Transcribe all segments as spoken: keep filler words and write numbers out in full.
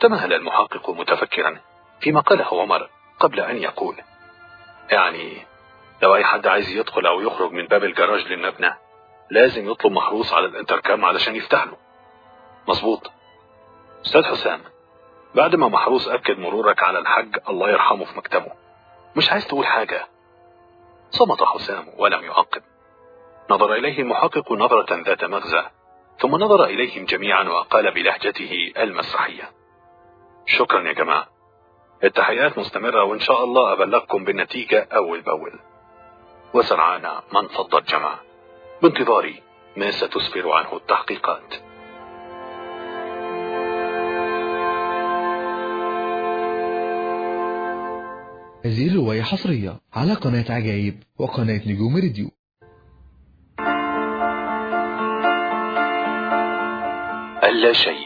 تمهل المحقق متفكرا فيما قاله عمر قبل أن يقول: يعني لو أي حد عايز يدخل أو يخرج من باب الجراج للمبنى لازم يطلب محروس على الانتركام علشان يفتح له. مظبوط. أستاذ حسام، بعد ما محروس أكد مرورك على الحج الله يرحمه في مكتبه، مش عايز تقول حاجة؟ صمت حسام ولم يعقب. نظر إليه المحقق نظرة ذات مغزى، ثم نظر إليهم جميعا وقال بلهجته المسرحية: شكرا يا جماعة، التحقيقات مستمرة وإن شاء الله أبلغكم بالنتيجة أول بأول. وسرعان ما انفض الجمع بانتظار ما ستسفر عنه التحقيقات. هذه الرواية حصرية على قناة عجائب وقناة نجوم راديو. اللا شيء.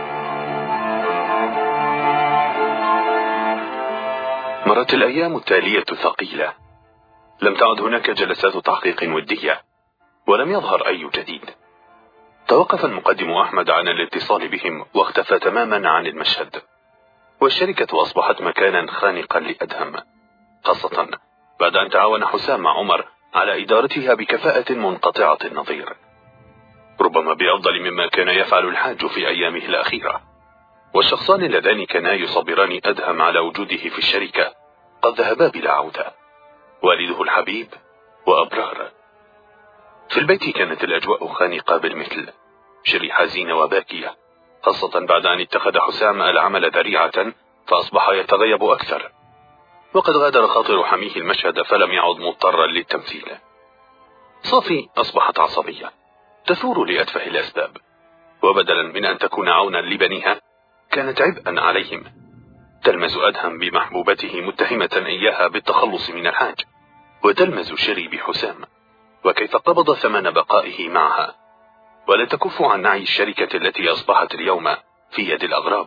مرت الأيام التالية ثقيلة، لم تعد هناك جلسات تحقيق ودية، ولم يظهر أي جديد. توقف المقدم أحمد عن الاتصال بهم واختفى تماما عن المشهد، والشركة أصبحت مكانا خانقا لأدهم، خاصة بعد أن تعاون حسام مع عمر على إدارتها بكفاءة منقطعة النظير، ربما بأفضل مما كان يفعل الحاج في أيامه الأخيرة. والشخصان اللذان كانا يصبران أدهم على وجوده في الشركة قد ذهبا بلا عودة، والده الحبيب وأبرار. في البيت كانت الأجواء خانقة بالمثل، شري حزينة وباكية، خاصة بعد أن اتخذ حسام العمل ذريعة فأصبح يتغيب أكثر، وقد غادر خاطر حميه المشهد فلم يعد مضطرا للتمثيل. صافي أصبحت عصبية تثور لأتفه الأسباب، وبدلا من أن تكون عونا لبنيها كانت عبئا عليهم، تلمز أدهم بمحبوبته متهمة إياها بالتخلص من الحاج، وتلمز شري بحسام وكيف قبض ثمن بقائه معها، ولا تكف عن نعي الشركة التي أصبحت اليوم في يد الأغراب.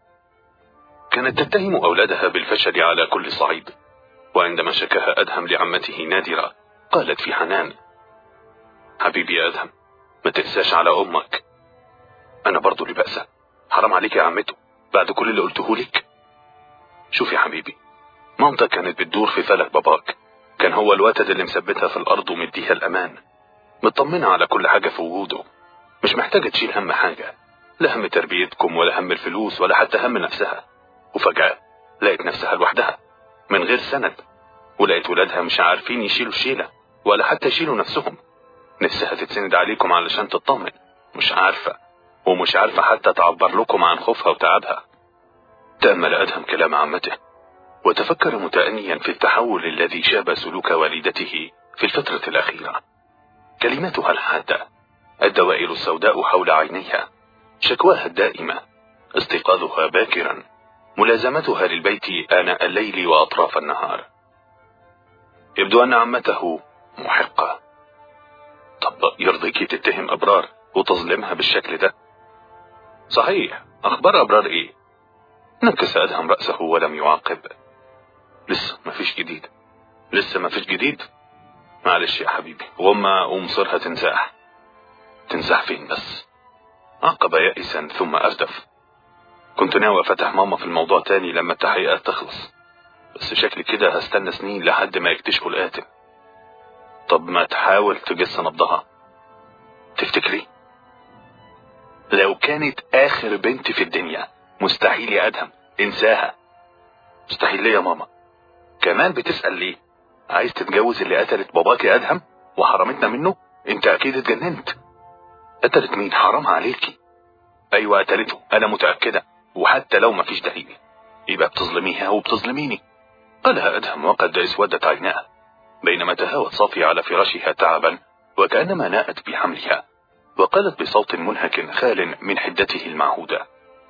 كانت تتهم أولادها بالفشل على كل صعيد، وعندما شكاها أدهم لعمته نادرة قالت في حنان: حبيبي يا أدهم، ما تنساش على أمك. أنا برضو اللي بأسى، حرام عليك يا عمته بعد كل اللي قلته لك. شوف يا حبيبي، مامتك كانت بتدور في فلك باباك، كان هو الوتد اللي مثبتها في الأرض ومديها الأمان، مطمنة على كل حاجة في وجوده، مش محتاجة تشيل هم حاجة، لا هم تربيتكم ولا هم الفلوس ولا حتى هم نفسها. وفجأة لقيت نفسها لوحدها من غير سند، ولقيت ولادها مش عارفين يشيلوا الشيلة ولا حتى يشيلوا نفسهم، نفسها تتسند عليكم علشان تطمن، مش عارفة، ومش عارفة حتى تعبر لكم عن خوفها وتعبها. تأمل أدهم كلام عمته وتفكر متأنيا في التحول الذي شاب سلوك والدته في الفترة الأخيرة. كلماتها الحادة، الدوائر السوداء حول عينيها، شكواها الدائمة، استيقاظها باكرا، ملازمتها للبيت آناء الليل وأطراف النهار. يبدو أن عمته محقة. طب يرضيك تتهم أبرار وتظلمها بالشكل ده؟ صحيح، أخبار أبرار إيه؟ نكس أدهم رأسه ولم يعاقب. لسه ما فيش جديد. لسه ما فيش جديد؟ معلش يا حبيبي، غمة ومصيرها تنزاح. تنزاح فين بس؟ عقب يائسا ثم أردف. كنت ناوي أفتح ماما في الموضوع تاني لما التحقيقات تخلص، بس شكلي كده هستنى سنين لحد ما يكتشفوا القاتل. طب ما تحاول تجس نبضها. تفتكري؟ لو كانت آخر بنت في الدنيا مستحيل يا أدهم، انساها. مستحيل ليه يا ماما؟ كمان بتسأل ليه؟ عايز تتجوز اللي قتلت باباك يا أدهم وحرمتنا منه؟ انت أكيد اتجننت. قتلت مين؟ حرام عليكي. أيوة قتلته، أنا متأكدة، وحتى لو ما فيش دليل يبقى بتظلميها وبتظلميني، قالها أدهم وقد اسودت عيناها، بينما تهاوت صافي على فراشها تعبا وكأنما ناءت بحملها، وقالت بصوت منهك خال من حدته المعهودة: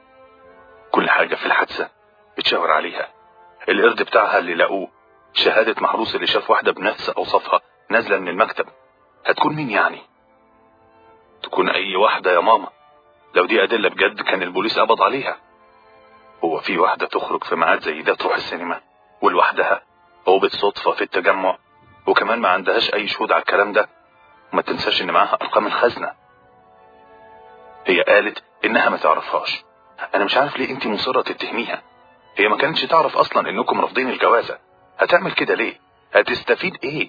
كل حاجة في الحادثة بتشاور عليها، القرد بتاعها اللي لقوه، شهادة محروس اللي شاف واحدة بنفس أوصافها نازلة من المكتب، هتكون مين يعني؟ تكون أي واحدة يا ماما، لو دي أدلة بجد كان البوليس قبض عليها. هو في واحدة تخرج في ميعاد زي ده تروح السينما ولوحدها وبالصدفة في التجمع، وكمان ما عندهاش أي شهود على الكلام ده؟ وما تنساش إن معاها أرقام الخزنة. هي قالت إنها ما تعرفهاش، انا مش عارف ليه انت مصرة تتهميها. هي ما كانتش تعرف اصلا انكم رافضين الجوازة. هتعمل كده ليه؟ هتستفيد ايه؟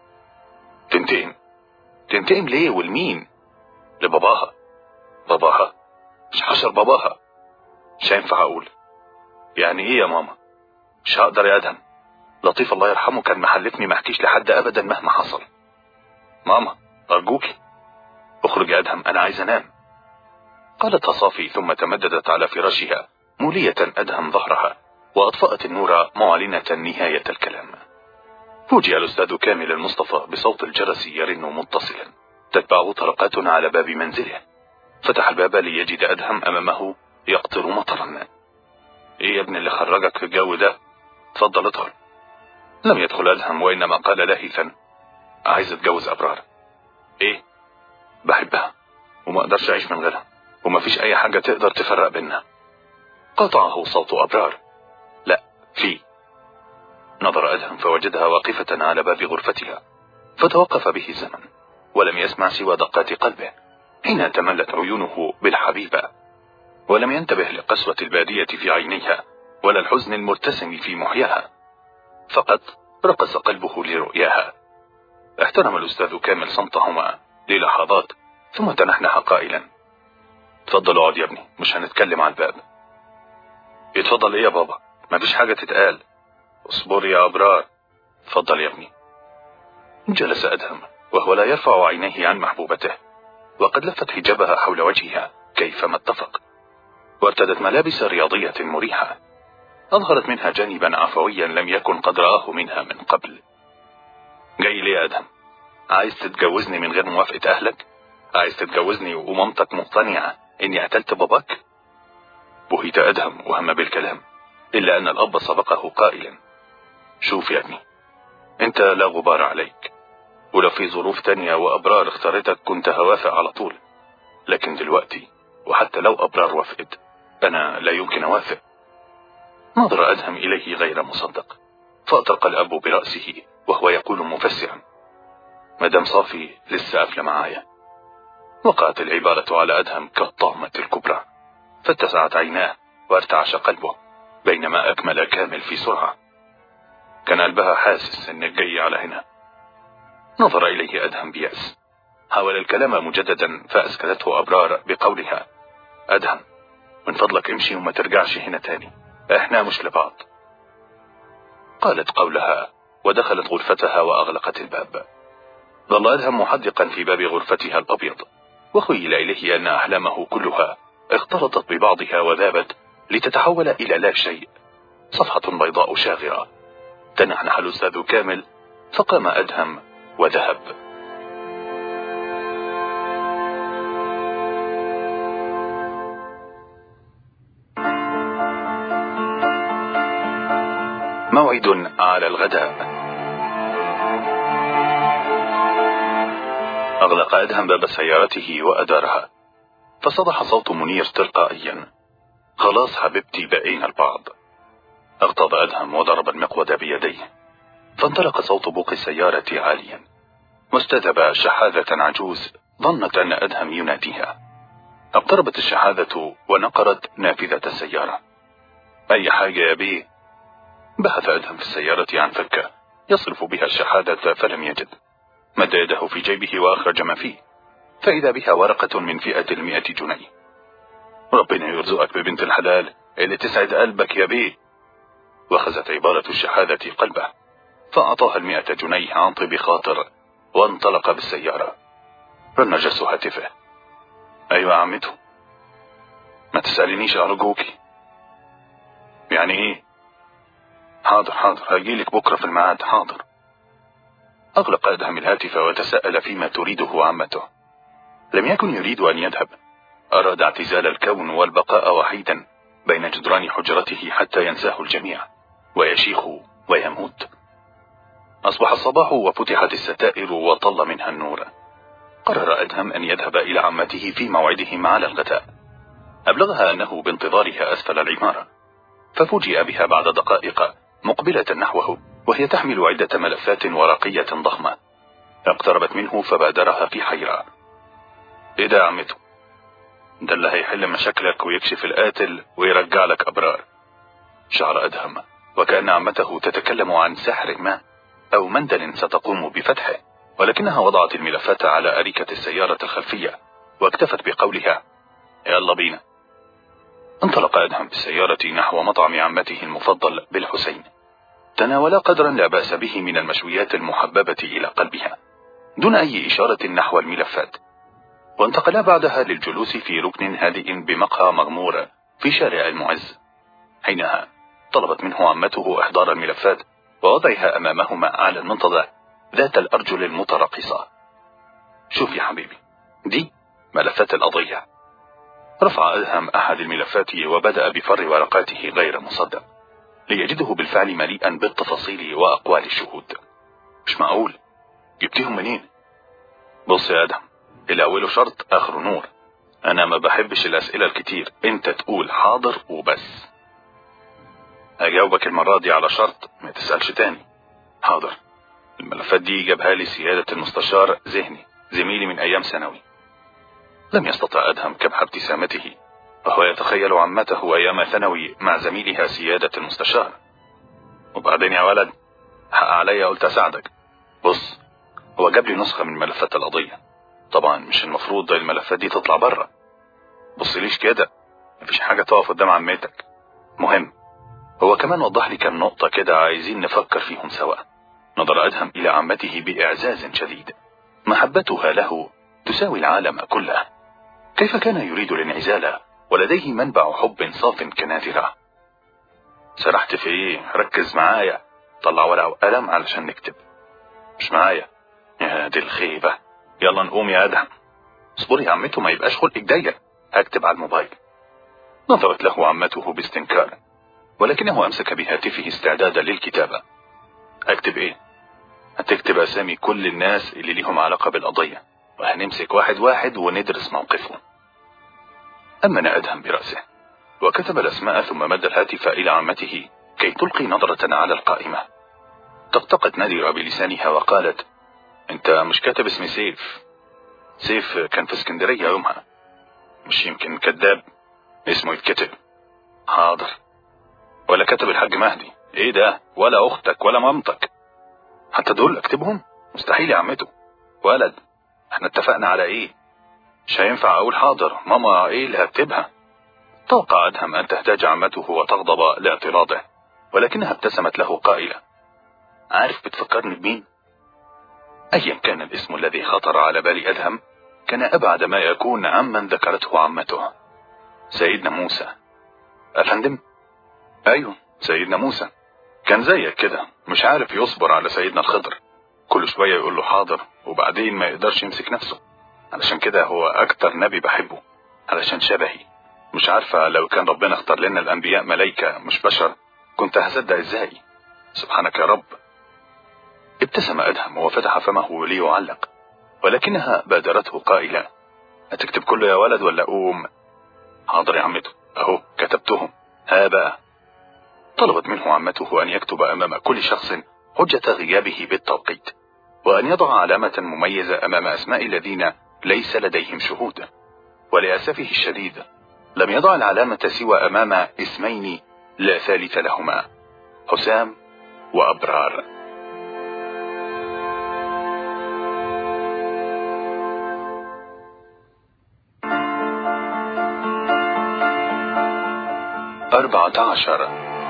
تنتقم تنتقم ليه والمين؟ لباباها. باباها؟ مش حشر باباها. مش هينفع اقول. يعني ايه يا ماما؟ مش هقدر يا ادهم. لطيف الله يرحمه كان محلفني ما احكيش لحد ابدا مهما حصل. ماما ارجوكي اخرج يا ادهم، انا عايز انام. قالتها صافي ثم تمددت على فراشها مولية ادهم ظهرها واطفأت النور معلنة نهاية الكلام. فوجئ الاستاذ كامل المصطفى بصوت الجرس يرن متصلا تتبعه طرقات على باب منزله. فتح الباب ليجد ادهم امامه يقطر مطرا. ايه يا ابن اللي خرجك في الجو ده؟ اتفضل ادخل. لم يدخل ادهم وانما قال لاهثا عايز اتجوز ابرار. ايه؟ بحبها وما اقدرش اعيش من غيرها وما فيش اي حاجة تقدر تفرق بيننا. قطعه صوت ابرار. لا في. نظر ادهم فوجدها واقفة على باب غرفتها فتوقف به الزمن ولم يسمع سوى دقات قلبه حين تملت عيونه بالحبيبة، ولم ينتبه لقسوة البادية في عينيها ولا الحزن المرتسم في محياها، فقط رقص قلبه لرؤياها. احترم الأستاذ كامل صمتهما للحظات ثم تنحنح قائلا اتفضل اقعد يا ابني، مش هنتكلم على الباب. اتفضل ايه يا بابا؟ مفيش حاجة تتقال. اصبر يا ابرار. اتفضل يا ابني. جلس ادهم وهو لا يرفع عينيه عن محبوبته وقد لفت حجابها حول وجهها كيفما اتفق، وارتدت ملابس رياضية مريحة اظهرت منها جانبا عفويا لم يكن قد رآه منها من قبل. جاي ليه يا ادهم؟ عايز تتجوزني من غير موافقة اهلك؟ عايز تتجوزني ومامتك مقتنعة اني قتلت باباك؟ بهت ادهم وهم بالكلام الا ان الاب سبقه قائلا شوف يا ابني، انت لا غبار عليك، ولو في ظروف تانية وابرار اختارتك كنت هوافق على طول، لكن دلوقتي وحتى لو ابرار وافقت انا لا يمكن اوافق. نظر ادهم اليه غير مصدق فاطرق الاب برأسه وهو يقول مفسرا مدام صافي لسه قافله معايا. وقعت العبارة على ادهم كالطامة الكبرى فاتسعت عيناه وارتعش قلبه بينما اكمل كامل في سرعة. كان قلبها حاسس انك جاي على هنا. نظر اليه ادهم بيأس، حاول الكلام مجددا فاسكتته ابرار بقولها ادهم من فضلك امشي وما ترجعش هنا تاني، احنا مش لبعض. قالت قولها ودخلت غرفتها واغلقت الباب. ظل ادهم محدقا في باب غرفتها الابيض وخيل اليه ان احلامه كلها اختلطت ببعضها وذابت لتتحول الى لا شيء، صفحة بيضاء شاغرة. تنحنح الاستاذ كامل فقام ادهم وذهب. موعد على الغداء. أغلق أدهم باب سيارته وأدارها فصدح صوت منير تلقائيا خلاص حبيبتي بقينا البعض. اغتاظ أدهم وضرب المقود بيديه فانطلق صوت بوق السيارة عاليا واستذب شحاذة عجوز ظنت أن أدهم يناديها. اقتربت الشحاذة ونقرت نافذة السيارة. أي حاجة يا بيه؟ بحث أدهم في السيارة عن فكة يصرف بها الشحاذة فلم يجد. مد يده في جيبه وأخرج ما فيه فإذا بها ورقة من فئة المئة جنيه. ربنا يرزقك ببنت الحلال اللي تسعد قلبك يا بيه. وخزت عبارة الشحاذة قلبه فأعطاها المئة جنيه عن طيب خاطر وانطلق بالسيارة. رن جرس هاتفه. أيوة يا عمته. ما تسألينيش أرجوكي. يعني إيه؟ حاضر حاضر هجيلك بكرة في الميعاد. حاضر. أغلق أدهم الهاتف وتساءل فيما تريده عمته. لم يكن يريد أن يذهب، أراد اعتزال الكون والبقاء وحيدا بين جدران حجرته حتى ينساه الجميع ويشيخ ويموت. أصبح الصباح وفتحت الستائر وطل منها النور. قرر أدهم أن يذهب إلى عمته في موعدهم على الغداء. أبلغها أنه بانتظارها أسفل العمارة ففوجئ بها بعد دقائق مقبلة نحوه وهي تحمل عدة ملفات ورقية ضخمة. اقتربت منه فبادرها في حيرة. إيه ده يا عمته؟ ده اللي هيحل مشاكلك ويكشف القاتل ويرجع لك أبرار. شعر أدهم وكأن عمته تتكلم عن سحر ما أو مندل ستقوم بفتحه، ولكنها وضعت الملفات على أريكة السيارة الخلفية واكتفت بقولها: يلا بينا. انطلق أدهم بالسيارة نحو مطعم عمته المفضل بالحسين. تناولا قدرا لا بأس به من المشويات المحببة إلى قلبها دون أي إشارة نحو الملفات، وانتقلا بعدها للجلوس في ركن هادئ بمقهى مغمور في شارع المعز. حينها طلبت منه عمته إحضار الملفات ووضعها أمامهما على المنتضى ذات الأرجل المتراقصة. شوف يا حبيبي، دي ملفات القضية. رفع أدهم أحد الملفات وبدأ بفر ورقاته غير مصدق ليجده بالفعل مليئا بالتفاصيل وأقوال الشهود. مش معقول، جبتهم منين؟ بص يا أدهم، اللي أوله شرط آخره نور. أنا ما بحبش الأسئلة الكتير، أنت تقول حاضر وبس. هجاوبك المرة دي على شرط ما تسألش تاني. حاضر. الملفات دي جابها لي سيادة المستشار ذهني، زميلي من أيام ثانوي. لم يستطع أدهم كبح ابتسامته وهو يتخيل عمته أيام ثانوي مع زميلها سيادة المستشار. وبعدين يا ولد، حق عليا قلت أساعدك. بص، هو جاب لي نسخة من ملفات القضية، طبعا مش المفروض الملفات دي تطلع بره. بص ليش كده، مفيش حاجة تقف قدام عمتك. مهم، هو كمان وضح لي كم نقطة كده عايزين نفكر فيهم سوا. نظر أدهم إلى عمته بإعزاز شديد. محبتها له تساوي العالم كله. كيف كان يريد الانعزال ولديه منبع حب صاف كنافرة؟ سرحت في ايه؟ ركز معايا. طلع ورقة وقلم علشان نكتب. مش معايا؟ يا دي الخيبة. يلا نقوم يا أدهم. اصبري يا عمته، ما يبقاش خلقك ضيق. هكتب على الموبايل. نظرت له عمته باستنكار، ولكنه أمسك بهاتفه استعدادا للكتابة. أكتب إيه؟ هتكتب أسامي كل الناس اللي ليهم علاقة بالقضية، وهنمسك واحد واحد وندرس موقفه. أمن أدهم برأسه وكتب الأسماء ثم مد الهاتف إلى عمته كي تلقي نظرة على القائمة. طقطقت نادرة بلسانها وقالت: أنت مش كاتب اسم سيف؟ سيف كان في اسكندرية يومها. مش يمكن كذاب؟ اسمه يتكتب. حاضر. ولا كتب الحاج مهدي؟ ايه ده؟ ولا اختك ولا مامتك؟ حتى دول اكتبهم؟ مستحيل يا عمته. ولد، احنا اتفقنا على ايه؟ مش هينفع اقول حاضر ماما ايه اللي هكتبها. توقع أدهم ان تهتاج عمته وتغضب لاعتراضه، ولكنها ابتسمت له قائلة: عارف بتفكرني بمين؟ ايا كان الاسم الذي خطر على بال أدهم كان ابعد ما يكون عمن ذكرته عمته. سيدنا موسى. أفندم؟ ايوه، سيدنا موسى. كان زيك كده، مش عارف يصبر على سيدنا الخضر، كل شوية يقول له حاضر وبعدين ما يقدرش يمسك نفسه. علشان كده هو اكتر نبي بحبه، علشان شبهي. مش عارفة لو كان ربنا اختار لنا الانبياء ملايكة مش بشر كنت هصدق ازاي. سبحانك يا رب. ابتسم أدهم وفتح فمه ليعلق، ولكنها بادرته قائلة: هتكتب كله يا ولد ولا أقوم؟ حاضر يا عمته، اهو كتبتهم، ها بقى. طلبت منه عمته أن يكتب أمام كل شخص حجة غيابه بالتوقيت، وأن يضع علامة مميزة أمام أسماء الذين ليس لديهم شهود. ولأسفه الشديد لم يضع العلامة سوى أمام اسمين لا ثالث لهما: حسام وأبرار. أربعة عشر.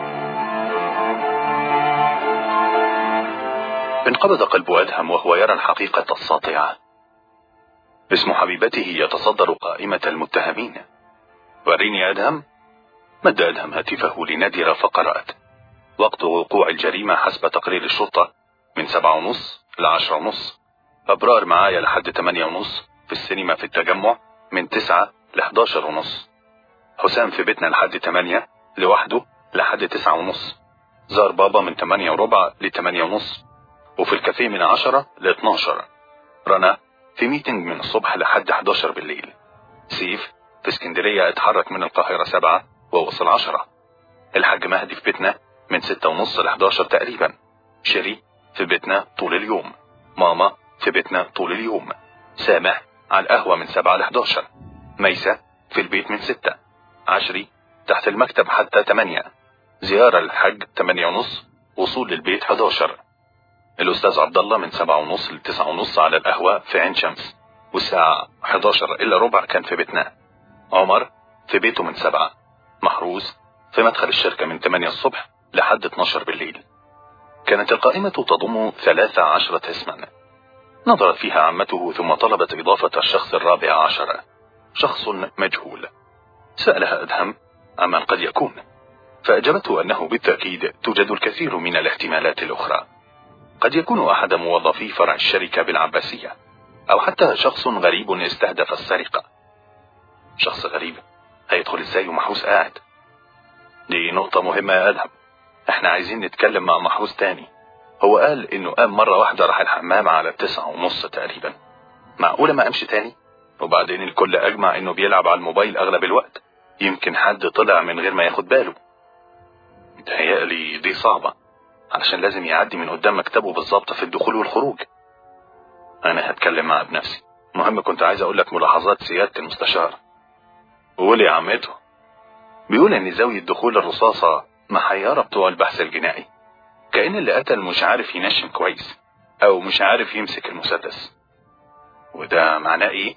انقبض قلب أدهم وهو يرى الحقيقة الساطعة. اسم حبيبته يتصدر قائمة المتهمين. وريني أدهم. مد أدهم هاتفه لنادرة فقرأت: وقت وقوع الجريمة حسب تقرير الشرطة من سبعة ونص لعشرة ونص. أبرار معايا لحد تمانية ونص في السينما في التجمع من تسعة لحداشر ونص. حسام في بيتنا لحد تمانية لوحده لحد تسعة ونص. زار بابا من تمانية وربع لتمانية ونص، وفي الكافيه من عشرة لاتناشر. رنا في ميتنج من الصبح لحد حداشر بالليل. سيف في اسكندرية اتحرك من القاهرة سبعة ووصل عشرة. الحاج مهدي في بيتنا من ستة ونص لحداشر تقريبا. شيري في بيتنا طول اليوم. ماما في بيتنا طول اليوم. سامح على القهوة من سبعة لحداشر. ميسة في البيت من ستة. عشري تحت المكتب حتى تمانية. زيارة للحج تمانية ونص. وصول للبيت حداشر. الأستاذ عبد الله من سبعة ونص لتسعة ونص على القهوة في عين شمس، والساعة حداشر إلا ربع كان في بيتنا. عمر في بيته من سبعة. محروس في مدخل الشركة من تمانية الصبح لحد اتناشر بالليل. كانت القائمة تضم ثلاث عشرة اسما. نظرت فيها عمته ثم طلبت إضافة الشخص الرابع عشر، شخص مجهول. سألها أدهم عمن قد يكون، فأجابته أنه بالتأكيد توجد الكثير من الاحتمالات الأخرى. قد يكون أحد موظفي فرع الشركة بالعباسية، أو حتى شخص غريب استهدف السرقة. شخص غريب هيدخل ازاي ومحروس قاعد؟ دي نقطة مهمة يا أدهم، احنا عايزين نتكلم مع محروس تاني. هو قال انه قام مرة واحدة راح الحمام على التسعة ونص تقريبا. معقولة ما قامش تاني؟ وبعدين الكل أجمع انه بيلعب على الموبايل أغلب الوقت، يمكن حد طلع من غير ما ياخد باله. متهيألي دي صعبة، علشان لازم يعدي من قدام مكتبه بالظبط في الدخول والخروج. أنا هتكلم معاه بنفسي. مهم كنت عايز أقول لك ملاحظات سيادة المستشار. قول يا عمته. بيقول ان زاوية دخول الرصاصة محيرة بتوع البحث الجنائي، كأن اللي قتل مش عارف ينشن كويس او مش عارف يمسك المسدس. وده معناه ايه؟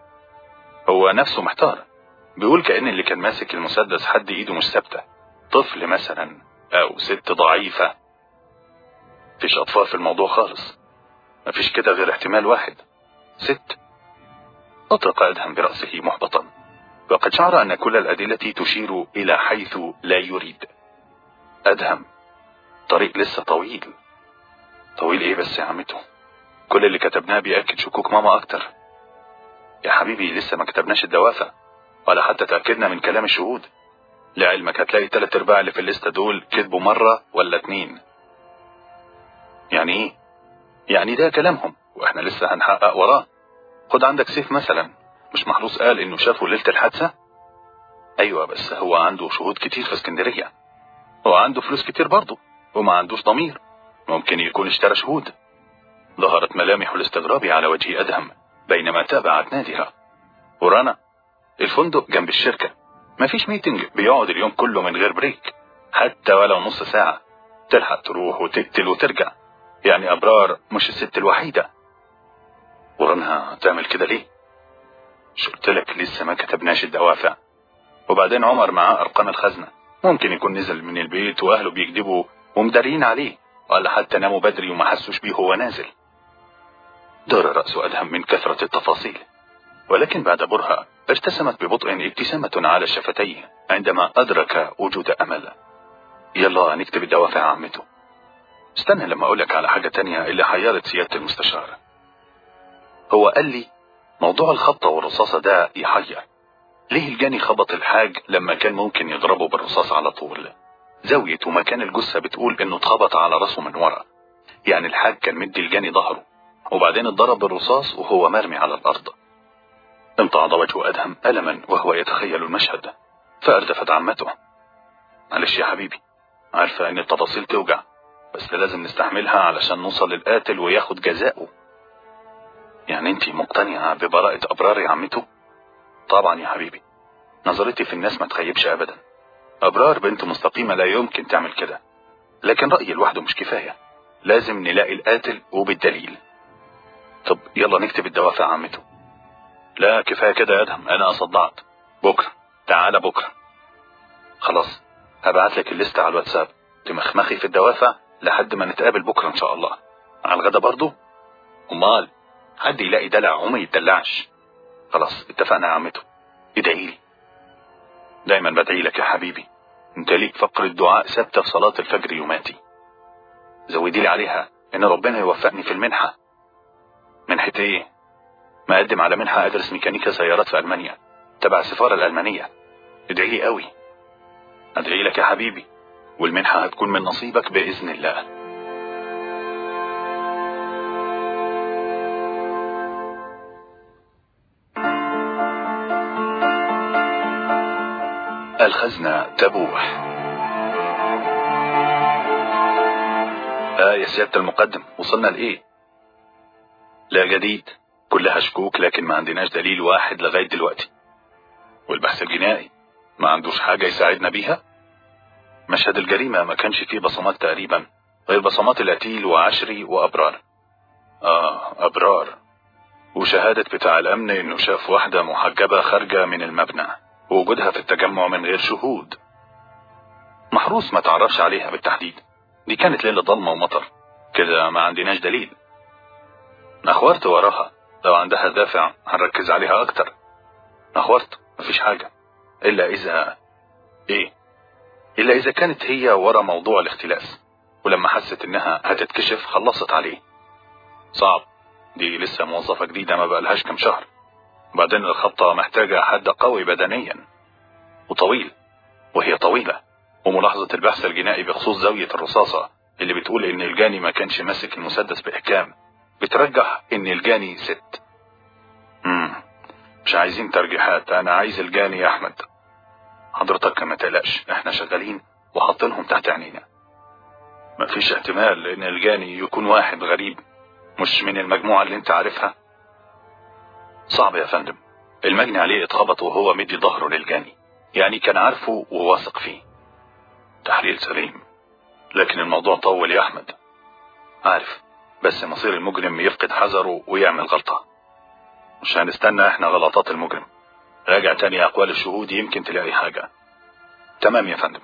هو نفسه محتار. بيقول كأن اللي كان ماسك المسدس حد ايده مش ثابتة، طفل مثلا او ست ضعيفة. مفيش اطفال في الموضوع خالص، مفيش كده غير احتمال واحد، ست. اطرق ادهم برأسه محبطا، وقد شعر أن كل الأدلة تشير إلى حيث لا يريد. أدهم، طريق لسه طويل. طويل إيه بس يا عمته؟ كل اللي كتبناه بيأكد شكوك ماما أكتر. يا حبيبي لسه ما كتبناش الدوافع ولا حتى تأكدنا من كلام الشهود. لعلمك هتلاقي تلات ارباع اللي في الليستة دول كتبوا مرة ولا اتنين. يعني إيه؟ يعني ده كلامهم وإحنا لسه هنحقق وراه. خد عندك سيف مثلا، مش محروس قال إنه شافه ليلة الحادثة؟ ايوه بس هو عنده شهود كتير في اسكندرية، هو عنده فلوس كتير برضه وما عندوش ضمير، ممكن يكون اشترى شهود. ظهرت ملامح الاستغراب على وجه أدهم بينما تابعت نادرة. ورانا الفندق جنب الشركة، مفيش ميتنج بيقعد اليوم كله من غير بريك، حتى ولو نص ساعة تلحق تروح وتقتل وترجع. يعني أبرار مش الست الوحيدة. ورانها تعمل كده ليه؟ شو قلت لك لسه ما كتبناش الدوافع. وبعدين عمر معاه أرقام الخزنة، ممكن يكون نزل من البيت وأهله بيكذبوا ومدارين عليه، ولا حتى ناموا بدري وما حسوش بيه هو نازل. دار رأس أدهم من كثرة التفاصيل، ولكن بعد برهة ارتسمت ببطء ابتسامة على شفتيه عندما أدرك وجود أمل. يلا نكتب الدوافع عمته. استنى لما أقولك على حاجة تانية اللي حيرت سيادة المستشار. هو قال لي موضوع الخبطة والرصاصة ده يحير. ليه الجاني خبط الحاج لما كان ممكن يضربه بالرصاص على طول؟ زاوية ومكان الجثة بتقول انه اتخبط على راسه من ورا، يعني الحاج كان مدي الجاني ظهره وبعدين اتضرب بالرصاص وهو مرمي على الارض. امتعض وجه أدهم ألما وهو يتخيل المشهد، فأردفت عمته. معلش يا حبيبي، عارفة ان التفاصيل توجع، بس لازم نستحملها علشان نوصل للقاتل وياخد جزاؤه. يعني انتي مقتنعة ببراءة أبرار يا عمته؟ طبعا يا حبيبي، نظرتي في الناس ما تخيبش أبدا. أبرار بنت مستقيمة لا يمكن تعمل كده، لكن رأيي لوحده مش كفاية، لازم نلاقي القاتل وبالدليل. طب يلا نكتب الدوافع عمته. لا كفاية كده يا أدهم، أنا أصدعت. بكرة تعالى بكرة. خلاص هبعت لك الليستة على الواتساب، تمخمخي في الدوافع لحد ما نتقابل بكرة إن شاء الله. على الغدا برضو؟ أمال حد يلاقي دلع وما يتدلعش. خلاص اتفقنا يا عمته. ادعيلي. دايما بدعي لك يا حبيبي، انت ليك فقر الدعاء ثابتة في صلاة الفجر يوماتي. زودي لي عليها ان ربنا يوفقني في المنحة. منحة ايه؟ مقدم على منحة ادرس ميكانيكا سيارات في المانيا تبع السفارة الالمانية. ادعي لي قوي. ادعي لك يا حبيبي، والمنحة هتكون من نصيبك بإذن الله. الخزنة تبوح. آه يا سيادة المقدم، وصلنا لإيه؟ لا جديد، كلها شكوك لكن ما عندناش دليل واحد لغاية دلوقتي. والبحث الجنائي ما عندوش حاجة يساعدنا بيها؟ مشهد الجريمة ما كانش فيه بصمات تقريبا غير بصمات القتيل وعشري وأبرار. آه أبرار. وشهادة بتاع الأمن إنه شاف واحدة محجبة خارجة من المبنى ووجودها في التجمع من غير شهود. محروس ما تعرفش عليها بالتحديد، دي كانت ليلة ضلمة ومطر كده، ما عندناش دليل. نخورت وراها، لو عندها دافع هنركز عليها أكتر. نخورت مفيش حاجة، إلا إذا إيه إلا إذا كانت هي ورا موضوع الاختلاس، ولما حست إنها هتتكشف خلصت عليه. صعب، دي لسه موظفة جديدة ما بقالهاش كم شهر، بعدين الخطة محتاجة حد قوي بدنيا وطويل، وهي طويلة. وملاحظة البحث الجنائي بخصوص زاوية الرصاصة اللي بتقول إن الجاني ما كانش ماسك المسدس بإحكام بترجح إن الجاني ست. مم. مش عايزين ترجيحات، أنا عايز الجاني يا أحمد. حضرتك ما تقلقش، احنا شغالين وحاطينهم تحت عينينا. مفيش احتمال إن الجاني يكون واحد غريب مش من المجموعة اللي انت عارفها؟ صعب يا فندم، المجني عليه اتخبط وهو مدي ظهره للجاني، يعني كان عارفه وواثق فيه. تحليل سليم، لكن الموضوع طول يا أحمد. عارف، بس مصير المجرم يفقد حذره ويعمل غلطة. مش هنستنى احنا غلطات المجرم، راجع تاني أقوال الشهود يمكن تلاقي حاجة. تمام يا فندم.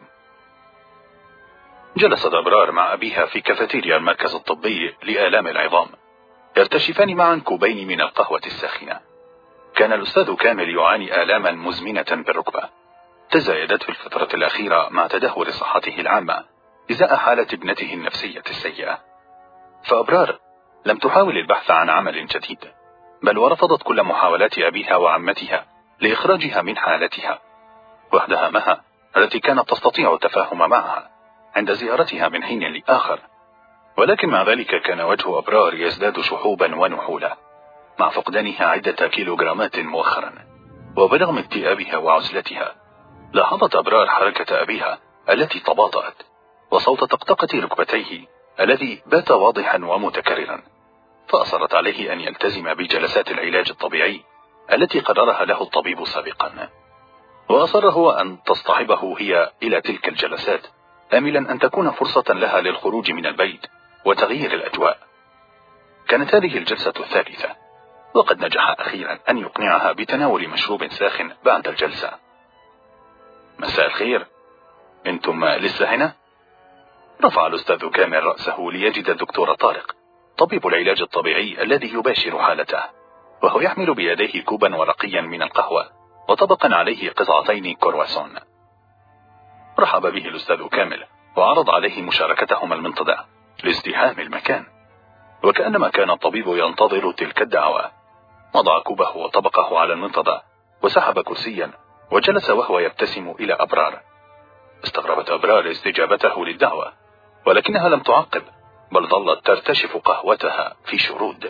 جلست أبرار مع أبيها في كافيتيريا المركز الطبي لآلام العظام، يرتشفان معا كوبين من القهوة الساخنة. كان الأستاذ كامل يعاني آلاما مزمنة بالركبة، تزايدت في الفترة الأخيرة مع تدهور صحته العامة إزاء حالة ابنته النفسية السيئة. فأبرار لم تحاول البحث عن عمل جديد، بل ورفضت كل محاولات أبيها وعمتها لإخراجها من حالتها، وحدها مها التي كانت تستطيع التفاهم معها عند زيارتها من حين لآخر. ولكن مع ذلك كان وجه أبرار يزداد شحوبا ونحولا مع فقدانها عدة كيلوغرامات مؤخرا. وبرغم اكتئابها وعزلتها لاحظت أبرار حركة أبيها التي تباطأت وصوت طقطقة ركبتيه الذي بات واضحا ومتكررا، فأصرت عليه أن يلتزم بجلسات العلاج الطبيعي التي قررها له الطبيب سابقا، وأصر هو أن تصطحبه هي إلى تلك الجلسات، آملا أن تكون فرصة لها للخروج من البيت وتغيير الأجواء. كانت هذه الجلسة الثالثة، وقد نجح أخيرا أن يقنعها بتناول مشروب ساخن بعد الجلسة. مساء الخير، انتم لسه هنا؟ رفع الأستاذ كامل رأسه ليجد الدكتور طارق طبيب العلاج الطبيعي الذي يباشر حالته، وهو يحمل بيديه كوبا ورقيا من القهوة وطبقا عليه قطعتين كرواسون. رحب به الأستاذ كامل وعرض عليه مشاركتهما المنتدى لاستهام المكان، وكأنما كان الطبيب ينتظر تلك الدعوة. وضع كوبه وطبقه على المنتدى وسحب كرسيا وجلس وهو يبتسم إلى أبرار. استغربت أبرار استجابته للدعوة، ولكنها لم تعقب، بل ظلت ترتشف قهوتها في شرود.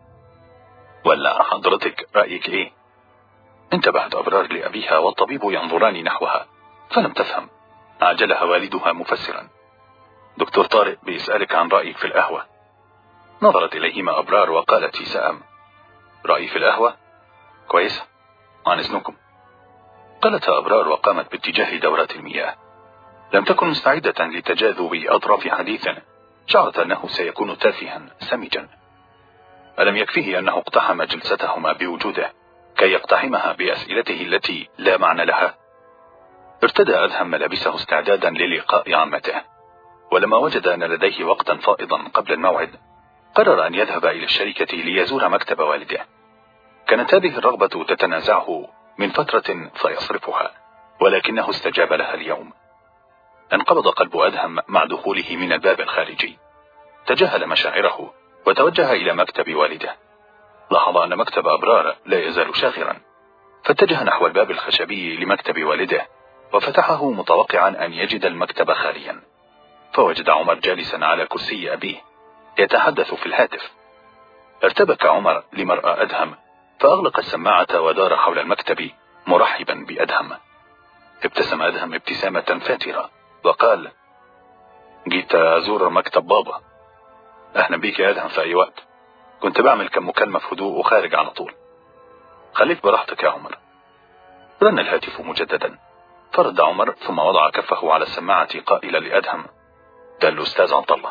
ولا حضرتك رأيك إيه؟ انتبهت أبرار لأبيها والطبيب ينظران نحوها، فلم تفهم. عجلها والدها مفسرا: دكتور طارق بيسألك عن رأيك في القهوة. نظرت إليهما أبرار وقالت في سأم: رأيي في القهوة؟ كويسة، عن إذنكم. قالتها أبرار وقامت باتجاه دورات المياه. لم تكن مستعدة لتجاذب أطراف حديث شعرت أنه سيكون تافها سمجا. ألم يكفيه أنه اقتحم جلستهما بوجوده كي يقتحمها بأسئلته التي لا معنى لها؟ ارتدى أدهم ملابسه استعدادا للقاء عمته، ولما وجد أن لديه وقتا فائضا قبل الموعد قرر أن يذهب إلى الشركة ليزور مكتب والده. كانت هذه الرغبة تتنازعه من فترة فيصرفها، ولكنه استجاب لها اليوم. انقبض قلب أدهم مع دخوله من الباب الخارجي، تجاهل مشاعره وتوجه إلى مكتب والده. لاحظ أن مكتب أبرار لا يزال شاغرا، فاتجه نحو الباب الخشبي لمكتب والده وفتحه متوقعا أن يجد المكتب خاليا، فوجد عمر جالسا على كرسي أبيه يتحدث في الهاتف. ارتبك عمر لمرأى أدهم فأغلق السماعة ودار حول المكتب مرحبا بأدهم. ابتسم أدهم ابتسامة فاترة وقال: جيت أزور مكتب بابا. أهلا بيك يا أدهم في أي وقت، كنت بعمل كم مكالمة في هدوء وخارج على طول. خليك براحتك يا عمر. رن الهاتف مجددا، فرد عمر ثم وضع كفه على السماعة قائلا لأدهم: ده الأستاذ عبد الله.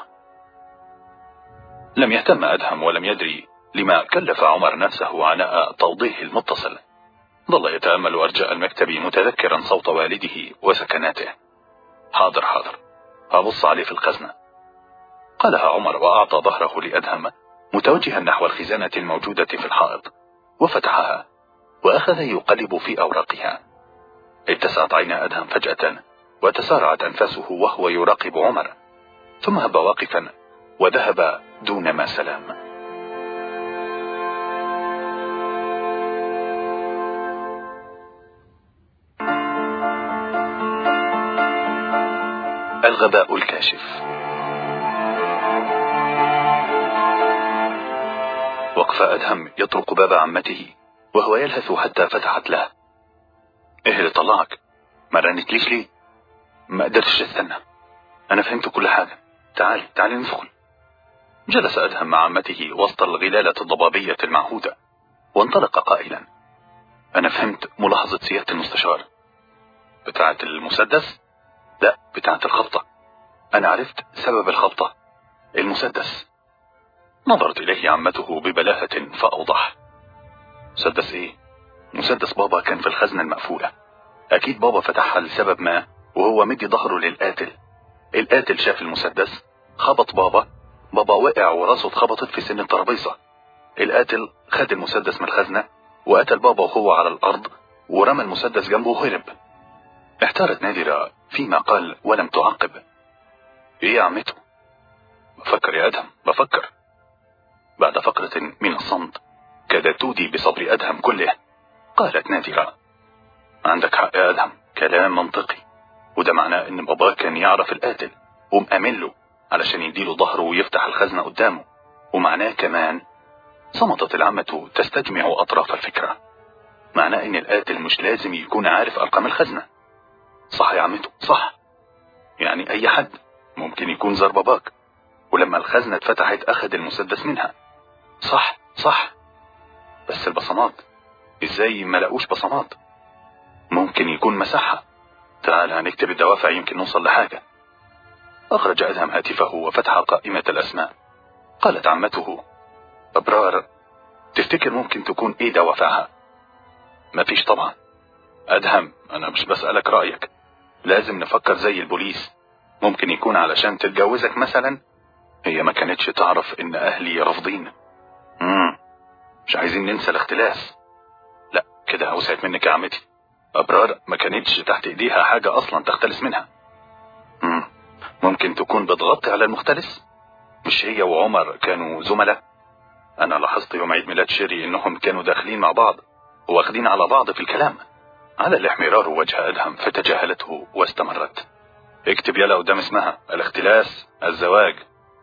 لم يهتم أدهم ولم يدري لما كلف عمر نفسه عناء توضيح المتصل. ظل يتأمل أرجاء المكتب متذكرا صوت والده وسكناته. حاضر حاضر، هبص عليه في الخزنة، قالها عمر وأعطى ظهره لأدهم متوجها نحو الخزانة الموجودة في الحائط، وفتحها وأخذ يقلب في أوراقها. اتسعت عينا أدهم فجأة وتسارعت أنفاسه وهو يراقب عمر، ثم هب واقفا وذهب دون ما سلام. الغباء الكاشف. وقف أدهم يطرق باب عمته وهو يلهث حتى فتحت له. ايه اللي طلعك؟ ما رنتليش ليه؟ ما قدرتش استنى، انا فهمت كل حاجة، تعالي تعالي ندخل. جلس أدهم مع عمته وسط الغلالة الضبابية المعهودة وانطلق قائلا: انا فهمت ملاحظة سيادة المستشار. بتاعة المسدس؟ لا، بتاعة الخبطة. انا عرفت سبب الخبطة، المسدس. نظرت اليه عمته ببلاهة فأوضح: مسدس ايه؟ مسدس بابا كان في الخزنة المقفولة، اكيد بابا فتحها لسبب ما وهو مدي ظهره للقاتل. القاتل شاف المسدس، خبط بابا، بابا وقع وراسه اتخبطت في سن الترابيزة. القاتل خد المسدس من الخزنة وقتل بابا وهو على الارض ورمى المسدس جنبه وهرب. احتارت نادرة فيما قال ولم تعقب. ايه يا عمته؟ بفكر يا ادهم بفكر. بعد فقرة من الصمت كادت تودي بصبر أدهم كله، قالت نادرة: عندك حق يا أدهم، كلام منطقي، وده معناه ان بابا كان يعرف القاتل ومأمن له علشان يديله ظهره ويفتح الخزنة قدامه، ومعناه كمان. صمتت العمة تستجمع أطراف الفكرة. معناه ان القاتل مش لازم يكون عارف أرقام الخزنة. صح يا عمته، صح، يعني اي حد ممكن يكون زار باباك، ولما الخزنة اتفتحت اخد المسدس منها. صح صح، بس البصمات ازاي ما لقوش بصمات؟ ممكن يكون مسحها. تعال هنكتب الدوافع يمكن نوصل لحاجة. اخرج ادهم هاتفه وفتح قائمة الاسماء. قالت عمته: ابرار، تفتكر ممكن تكون ايه دوافعها؟ مفيش طبعا. ادهم، انا مش بسألك رأيك، لازم نفكر زي البوليس. ممكن يكون علشان تتجوزك مثلا. هي ما كانتش تعرف ان اهلي رافضين. امم مش عايزين ننسى الاختلاس. لا كده وسعت منك يا عمتي. ابرار ما كانتش تحت ايديها حاجة اصلا تختلس منها. امم ممكن تكون بتغطي على المختلس. مش هي وعمر كانوا زملاء؟ انا لاحظت يوم عيد ميلاد شيري انهم كانوا داخلين مع بعض واخدين على بعض في الكلام. على الاحمرار وجه ادهم فتجاهلته واستمرت: اكتب يلا قدام اسمها، الاختلاس، الزواج.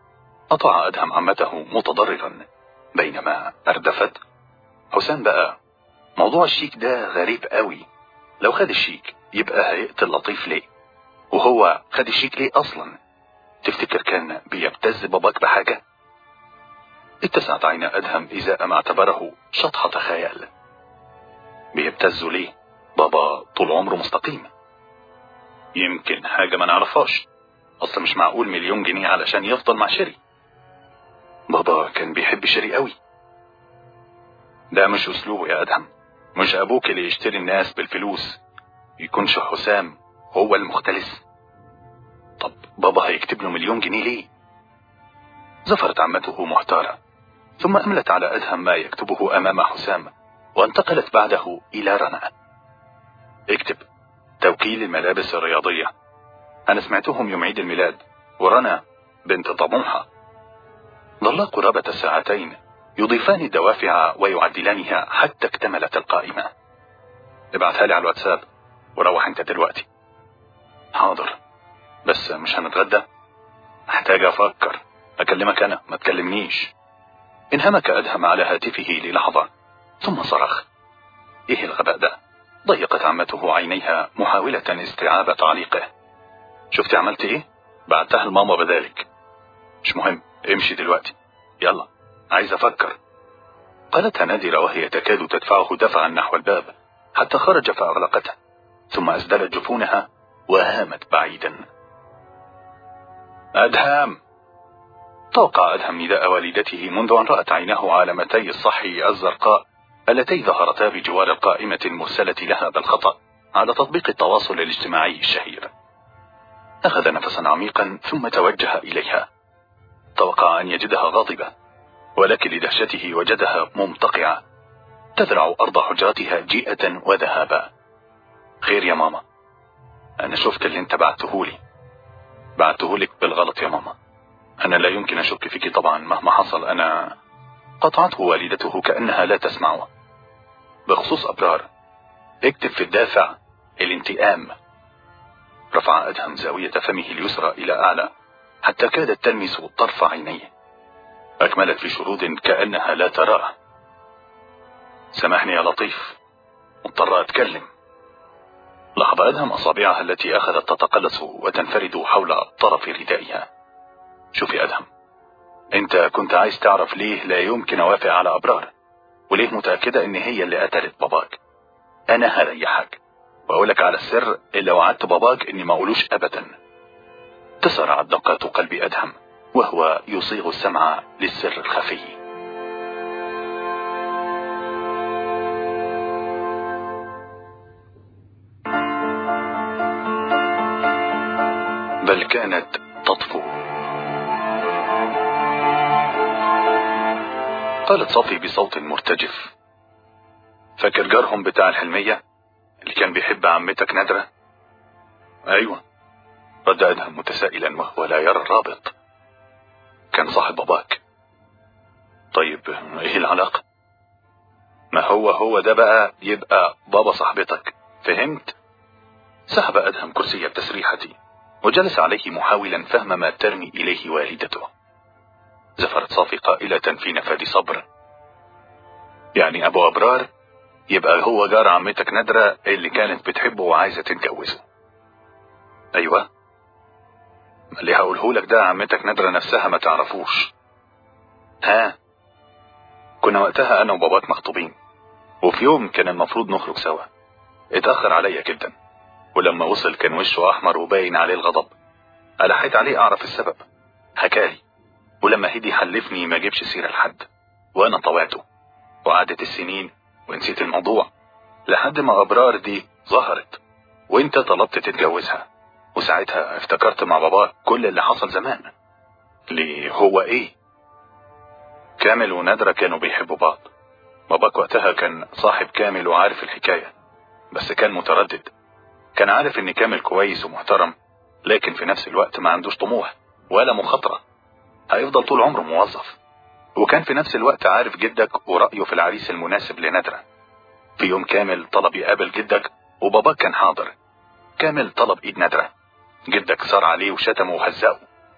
قطع ادهم عمته متضررا بينما اردفت: حسام بقى، موضوع الشيك ده غريب قوي. لو خد الشيك يبقى هيقتل لطيف ليه؟ وهو خد الشيك ليه اصلا؟ تفتكر كان بيبتز باباك بحاجة؟ اتسعت عين ادهم ازاء ما اعتبره شطحة خيال. بيبتزوا ليه؟ بابا طول عمره مستقيم. يمكن حاجة ما نعرفهاش، اصلا مش معقول مليون جنيه علشان يفضل مع شيري. بابا كان بيحب شيري قوي. ده مش اسلوبه يا ادهم، مش ابوك اللي يشتري الناس بالفلوس. يكونش حسام هو المختلس؟ طب بابا هيكتب له مليون جنيه ليه؟ زفرت عمته محتارة، ثم املت على ادهم ما يكتبه امام حسام وانتقلت بعده الى رنا. اكتب: توكيل الملابس الرياضية. انا سمعتهم يوم عيد الميلاد، ورنا بنت طموحة. ظل قرابة ساعتين يضيفان الدوافع ويعدلانها حتى اكتملت القائمة. ابعتها لي على الواتساب وروح انت دلوقتي. حاضر، بس مش هنتغدى؟ محتاج افكر، اكلمك انا ما تكلمنيش. انهمك ادهم على هاتفه للحظة ثم صرخ: ايه الغباء ده؟ ضيقت عمته عينيها محاولة استيعاب تعليقه. شفتي عملت ايه؟ بعتها لماما بذلك. مش مهم، امشي دلوقتي يلا، عايز افكر. قالتها نادرة وهي تكاد تدفعه دفعا نحو الباب، حتى خرج فأغلقته، ثم أسدلت جفونها وهامت بعيدا. أدهم! توقع أدهم نداء والدته منذ أن رأت عينه علامتي الصحي الزرقاء اللتي ظهرتا بجوار القائمة المرسلة لها بالخطأ على تطبيق التواصل الاجتماعي الشهير. أخذ نفسا عميقا ثم توجه إليها. توقع أن يجدها غاضبة، ولكن لدهشته وجدها ممتقعة تذرع أرض حجرتها جيئة وذهابا. خير يا ماما، أنا شفت اللي انت بعتهولي بعتهولك بالغلط يا ماما. أنا لا يمكن أشك فيك طبعا مهما حصل. أنا قطعته والدته كأنها لا تسمعه. بخصوص أبرار، اكتب في الدافع الانتقام. رفع أدهم زاوية فمه اليسرى إلى أعلى حتى كادت تلمس طرف عينيه. أكملت في شرود كأنها لا تراه. سامحني يا لطيف، مضطر أتكلم. لاحظ أدهم أصابعها التي أخذت تتقلص وتنفرد حول طرف ردائها. شوفي أدهم، أنت كنت عايز تعرف ليه لا يمكن أوافق على أبرار، وليه متأكدة إن هي اللي قتلت باباك. أنا هريحك وأقولك على السر اللي وعدت باباك إني ما أقولوش أبدا. تسارعت دقات قلب أدهم وهو يصيغ السمع للسر الخفي. بل كانت تطفو. قالت صافي بصوت مرتجف: فاكر جارهم بتاع الحلمية اللي كان بيحب عمتك نادرة؟ أيوة، رد أدهم متسائلا وهو لا يرى الرابط. كان صاحب باباك. طيب ايه العلاقة؟ ما هو هو ده بقى يبقى بابا صاحبتك، فهمت؟ سحب أدهم كرسي التسريحة وجلس عليه محاولا فهم ما ترمي إليه والدته. زفرت صافي قائلة في نفاد صبر: يعني أبو أبرار يبقى هو جار عمتك نادرة اللي كانت بتحبه وعايزة تتجوزه؟ أيوة. اللي هقوله لك ده عمتك نادرة نفسها ما تعرفوش. ها، كنا وقتها أنا وباباك مخطوبين، وفي يوم كان المفروض نخرج سوا. اتأخر عليا جدا، ولما وصل كان وشه أحمر وباين عليه الغضب. ألحيت عليه أعرف السبب، حكالي، ولما هدي حلفني ما جيبش سيرة لحد، وأنا طوعته. وعادت السنين ونسيت الموضوع لحد ما أبرار دي ظهرت وانت طلبت تتجوزها، وساعتها افتكرت مع باباك كل اللي حصل زمان. ليه هو ايه؟ كامل ونادرة كانوا بيحبوا بعض. باباك وقتها كان صاحب كامل وعارف الحكاية، بس كان متردد. كان عارف ان كامل كويس ومحترم، لكن في نفس الوقت ما عندوش طموح ولا مخاطرة، هيفضل طول عمره موظف. وكان في نفس الوقت عارف جدك ورأيه في العريس المناسب لنادرة. في يوم كامل طلب يقابل جدك وباباك كان حاضر. كامل طلب ايد نادرة، جدك صار عليه وشتمه وهزقه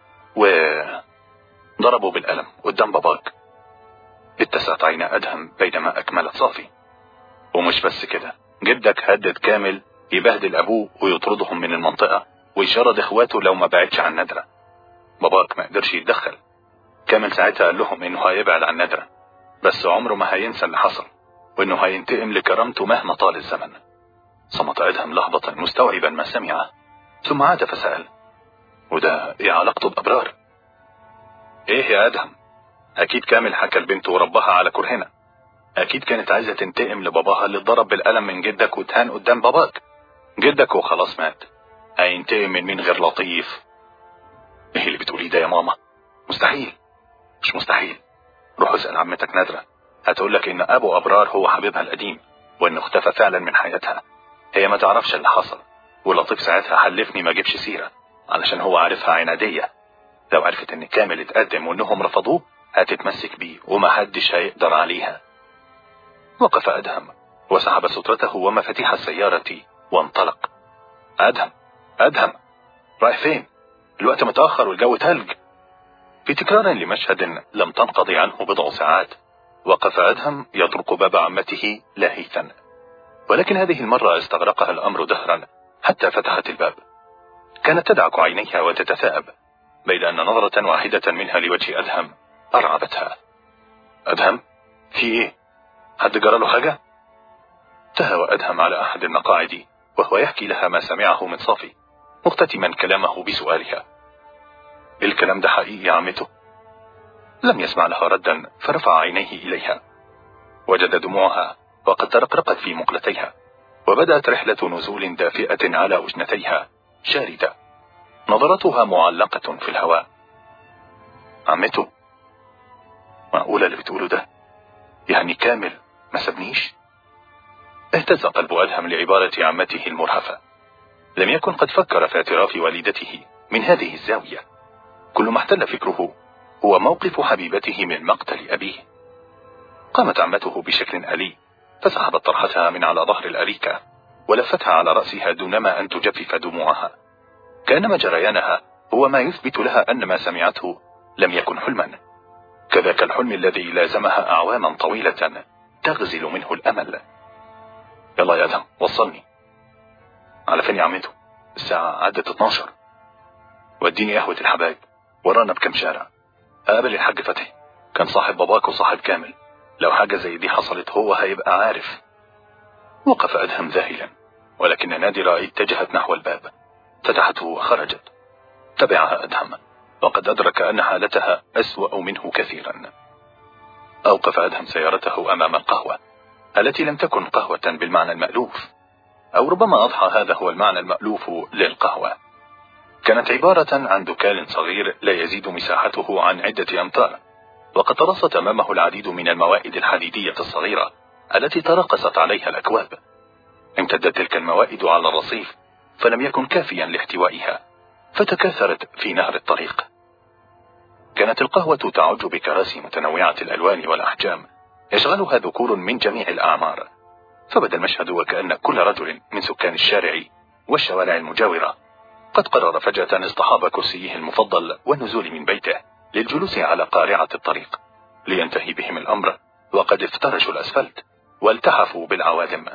وضربه بالقلم قدام باباك. اتسعت عين أدهم بينما أكملت صافي: ومش بس كده، جدك هدد كامل يبهدل أبوه ويطردهم من المنطقة ويشرد إخواته لو ما بعدش عن نادرة. باباك ما قدرش يتدخل. كامل ساعتها قال لهم إنه هيبعد عن نادرة، بس عمره ما هينسى اللي حصل، وإنه هينتقم لكرامته مهما طال الزمن. صمت أدهم لحظة مستوعبا ما سمعه، ثم عاد فسأل: وده ايه علاقته بأبرار؟ ايه يا أدهم؟ أكيد كامل حكى لبنته وربها على كرهنا. أكيد كانت عايزة تنتقم لباباها اللي اتضرب بالقلم من جدك وتهان قدام باباك. جدك وخلاص مات، هينتقم من مين غير لطيف؟ ايه اللي بتقوليه ده يا ماما؟ مستحيل. مش مستحيل. روح اسأل عمتك نادرة، هتقولك ان ابو أبرار هو حبيبها القديم، وانه اختفى فعلا من حياتها. هي ما تعرفش اللي حصل، ولطيف ساعتها حلفني ما جيبش سيرة علشان هو عارفها عنادية. لو عرفت ان كامل اتقدم وانهم رفضوه هتتمسك بيه ومحدش هيقدر عليها. وقف أدهم وسحب سترته ومفاتيح السيارة وانطلق. أدهم أدهم رايح فين؟ الوقت متأخر والجو تلج. في تكرار لمشهد لم تنقضي عنه بضع ساعات، وقف أدهم يطرق باب عمته لاهيثا، ولكن هذه المرة استغرقها الأمر دهرا حتى فتحت الباب. كانت تدعك عينيها وتتثاءب، بين أن نظرة واحدة منها لوجه أدهم أرعبتها. أدهم، في إيه؟ حد جرى له حاجة؟ تهوى أدهم على أحد المقاعد وهو يحكي لها ما سمعه من صافي، مختتما كلامه بسؤالها: الكلام ده حقيقي يا عمته؟ لم يسمع لها ردا، فرفع عينيه إليها، وجد دموعها وقد ترقرقت في مقلتيها، وبدأت رحلة نزول دافئة على وجنتيها شاردة، نظرتها معلقة في الهواء. عمته؟ معقولة اللي بتقوله ده؟ يعني كامل ما سبنيش؟ اهتز قلب أدهم لعبارة عمته المرهفة. لم يكن قد فكر في اعتراف والدته من هذه الزاوية. كل ما احتل فكره هو موقف حبيبته من مقتل أبيه. قامت عمته بشكل آلي، فسحبت طرحتها من على ظهر الأريكة ولفتها على رأسها دونما أن تجفف دموعها، كأنما جريانها هو ما يثبت لها أن ما سمعته لم يكن حلما، كذاك الحلم الذي لازمها أعواما طويلة تغزل منه الأمل. يلا يا أدهم وصلني. على فين يا عمته؟ الساعة عدت اتناشر. وديني قهوة الحبايب ورانا بكم شارع، أقابل الحاج فتحي، كان صاحب باباك وصاحب كامل، لو حاجة زي دي حصلت هو هيبقى عارف. وقف أدهم ذاهلا، ولكن نادرة اتجهت نحو الباب، فتحته وخرجت. تبعها أدهم وقد أدرك أن حالتها أسوأ منه كثيرا. أوقف أدهم سيارته أمام القهوة التي لم تكن قهوة بالمعنى المألوف، أو ربما أضحى هذا هو المعنى المألوف للقهوة. كانت عبارة عن دكان صغير لا يزيد مساحته عن عدة أمتار، وقد ترصت أمامه العديد من الموائد الحديدية الصغيرة التي تراقصت عليها الأكواب. امتدت تلك الموائد على الرصيف فلم يكن كافيا لاحتوائها، فتكاثرت في نهر الطريق. كانت القهوة تعج بكراسي متنوعة الألوان والأحجام يشغلها ذكور من جميع الأعمار، فبدا المشهد وكأن كل رجل من سكان الشارع والشوارع المجاورة قد قرر فجأة اصطحاب كرسيه المفضل والنزول من بيته للجلوس على قارعة الطريق، لينتهي بهم الأمر وقد افترشوا الأسفلت والتحفوا بالعوادم.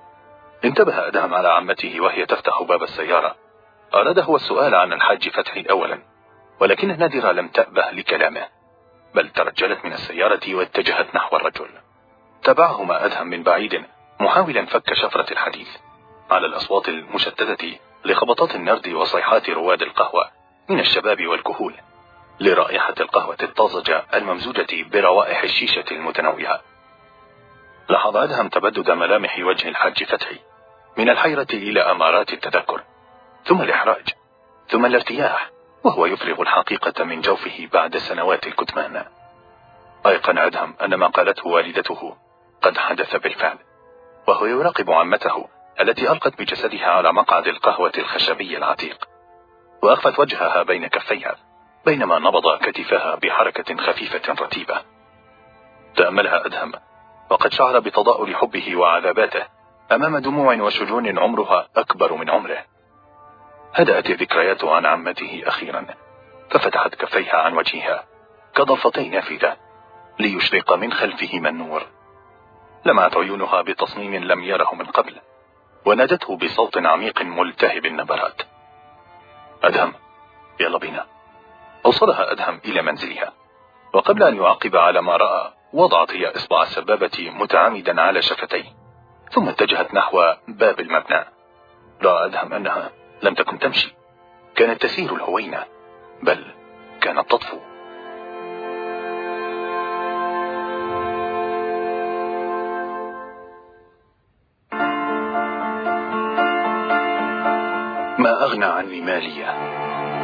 انتبه أدهم على عمته وهي تفتح باب السيارة. أراد هو السؤال عن الحاج فتحي أولا، ولكن نادرة لم تأبه لكلامه، بل ترجلت من السيارة واتجهت نحو الرجل. تبعهما أدهم من بعيد محاولا فك شفرة الحديث على الأصوات المشتتة لخبطات النرد وصيحات رواد القهوة من الشباب والكهول، لرائحة القهوة الطازجة الممزوجة بروائح الشيشة المتنوعة. لاحظ أدهم تبدد ملامح وجه الحاج فتحي، من الحيرة إلى أمارات التذكر، ثم الإحراج، ثم الارتياح، وهو يفرغ الحقيقة من جوفه بعد سنوات الكتمان. أيقن أدهم أن ما قالته والدته قد حدث بالفعل، وهو يراقب عمته التي ألقت بجسدها على مقعد القهوة الخشبي العتيق، وأخفت وجهها بين كفيها بينما نبض كتفها بحركة خفيفة رتيبة. تأملها أدهم وقد شعر بتضاؤل حبه وعذاباته أمام دموع وشجون عمرها أكبر من عمره. هدأت الذكريات عن عمته أخيرا، ففتحت كفيها عن وجهها كضفتي نافذة ليشرق من خلفهما النور. لمعت عيونها بتصميم لم يره من قبل، ونادته بصوت عميق ملتهب النبرات: أدهم يلا بينا. أوصلها أدهم إلى منزلها، وقبل أن يعقب على ما رأى وضعت هي إصبع السبابة متعامدا على شفتيه، ثم اتجهت نحو باب المبنى. رأى أدهم أنها لم تكن تمشي، كانت تسير الهوينة، بل كانت تطفو. ما أغنى عني مالية.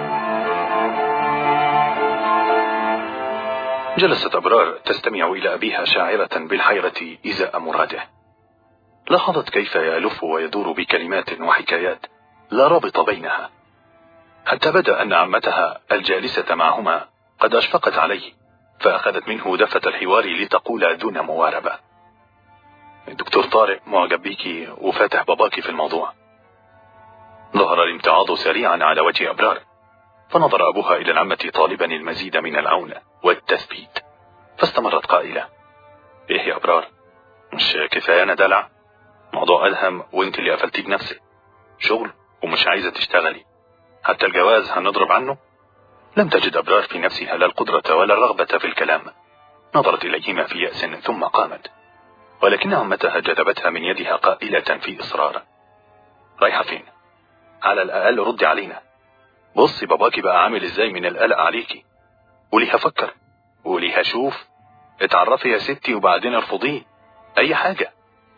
جلست أبرار تستمع إلى أبيها شاعرة بالحيرة إزاء مراده. لاحظت كيف يلف ويدور بكلمات وحكايات لا رابط بينها، حتى بدأ أن عمتها الجالسة معهما قد أشفقت عليه، فأخذت منه دفة الحوار لتقول دون مواربة: الدكتور طارق معجب بيكي وفاتح باباكي في الموضوع. ظهر الامتعاض سريعا على وجه أبرار، فنظر أبوها إلى العمة طالبا المزيد من العون والتثبيت، فاستمرت قائلة: إيه يا أبرار، مش كفاية أنا دلع؟ موضوع أدهم وانت اللي قفلتيه بنفسك، شغل ومش عايزة تشتغلي، حتى الجواز هنضرب عنه. لم تجد أبرار في نفسها لا القدرة ولا الرغبة في الكلام، نظرت إليهما في يأس ثم قامت. ولكن عمتها جذبتها من يدها قائلة في إصرار: رايحة فين؟ على الأقل ردي علينا. بصي باباكي بقى عامل ازاي من القلق عليكي. قوليها فكر، قوليها شوف، اتعرفي يا ستي وبعدين ارفضيه، أي حاجة.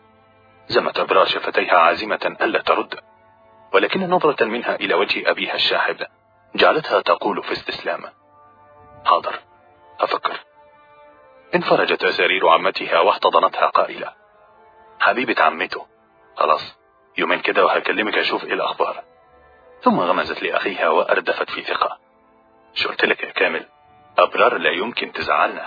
زمت أبرار شفتيها عازمة ألا ترد، ولكن نظرة منها إلى وجه أبيها الشاحب جعلتها تقول في استسلام: حاضر، أفكر. انفرجت أسارير عمتها واحتضنتها قائلة: حبيبة عمته، خلاص يومين كده وهكلمك أشوف إيه الأخبار. ثم غمزت لأخيها وأردفت في ثقة: شو قلت لك يا كامل، أبرار لا يمكن تزعلنا.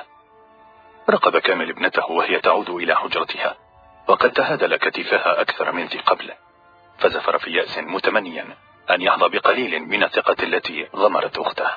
رقب كامل ابنته وهي تعود إلى حجرتها، وقد تهادل كتفها أكثر من ذي قبل، فزفر في يأس متمنيا أن يحظى بقليل من الثقة التي غمرت أخته.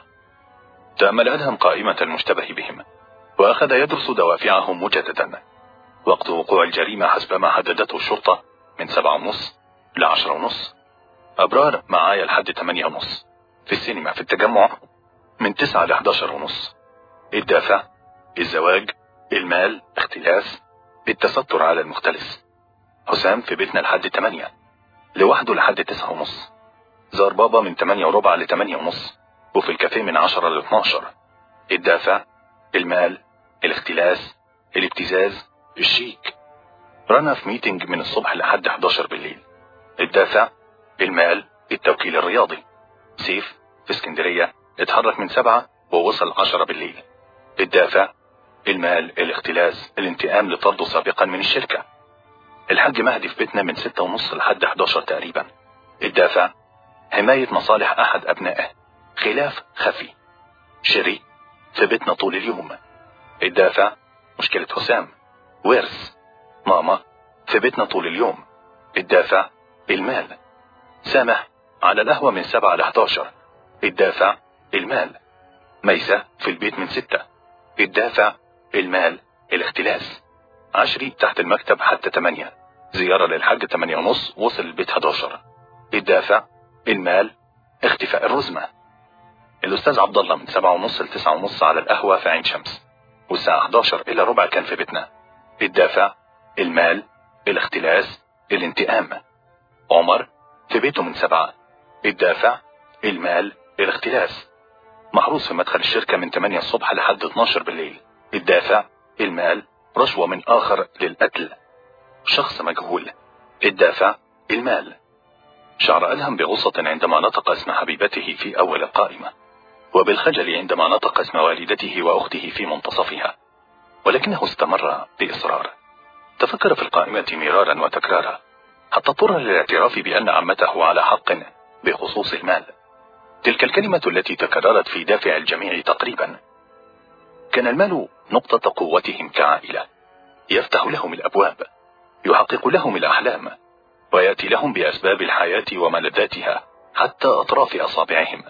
تأمل أدهم قائمة المشتبه بهم، وأخذ يدرس دوافعهم مجددا. وقت وقوع الجريمة حسب ما حددته الشرطة من سبعة ونص لعشرة ونص. أبرار معايا لحد ثمانية ونص، في السينما في التجمع من تسعة لحداشر ونص. الدافع: الزواج، المال، اختلاس، التستر على المختلس. حسام في بيتنا لحد ثمانية، لوحده لحد تسعة ونص. زار بابا من ثمانية وربع لثمانية ونص، وفي الكافيه من عشرة لاثناشر. الدافع: المال، الاختلاس، الابتزاز، الشيك. رنا في ميتنج من الصبح لحد حداشر بالليل. الدافع: المال، التوكيل الرياضي. سيف في اسكندرية اتحرك من سبعة ووصل عشرة بالليل. الدافع: المال، الاختلاس، الانتقام لطرده سابقا من الشركة. الحاج مهدي في بيتنا من ستة ونص لحد حداشر تقريبا. الدافع: حماية مصالح أحد أبنائه، خلاف خفي. شري في بيتنا طول اليوم. الدافع: مشكلة حسام، ورث. ماما في بيتنا طول اليوم. الدافع: المال. سامح على القهوة من سبعة لحداشر. الدافع: المال. ميسة في البيت من ستة. الدافع: المال، الاختلاس. عشري تحت المكتب حتى ثمانية، زيارة للحاج ثمانية ونص، وصل البيت حداشر. الدافع: المال، اختفاء الرزمة. الأستاذ عبد الله من سبعة ونص لتسعة ونص على القهوة في عين شمس، والساعة حداشر إلى ربع كان في بيتنا. الدافع: المال، الاختلاس، الانتقام. عمر في بيته من سبعة. الدافع: المال، الاختلاس. محروس في مدخل الشركة من ثمانية الصبح لحد اثناشر بالليل. الدافع: المال، رشوة من آخر للقتل. شخص مجهول. الدافع: المال. شعر أدهم بغصة عندما نطق اسم حبيبته في أول القائمة، وبالخجل عندما نطق اسم والدته وأخته في منتصفها، ولكنه استمر بإصرار. تفكر في القائمة مرارا وتكرارا حتى اضطر للاعتراف بأن عمته على حق بخصوص المال. تلك الكلمة التي تكررت في دافع الجميع تقريبا. كان المال نقطة قوتهم كعائلة، يفتح لهم الأبواب، يحقق لهم الأحلام، ويأتي لهم بأسباب الحياة وملذاتها حتى أطراف أصابعهم.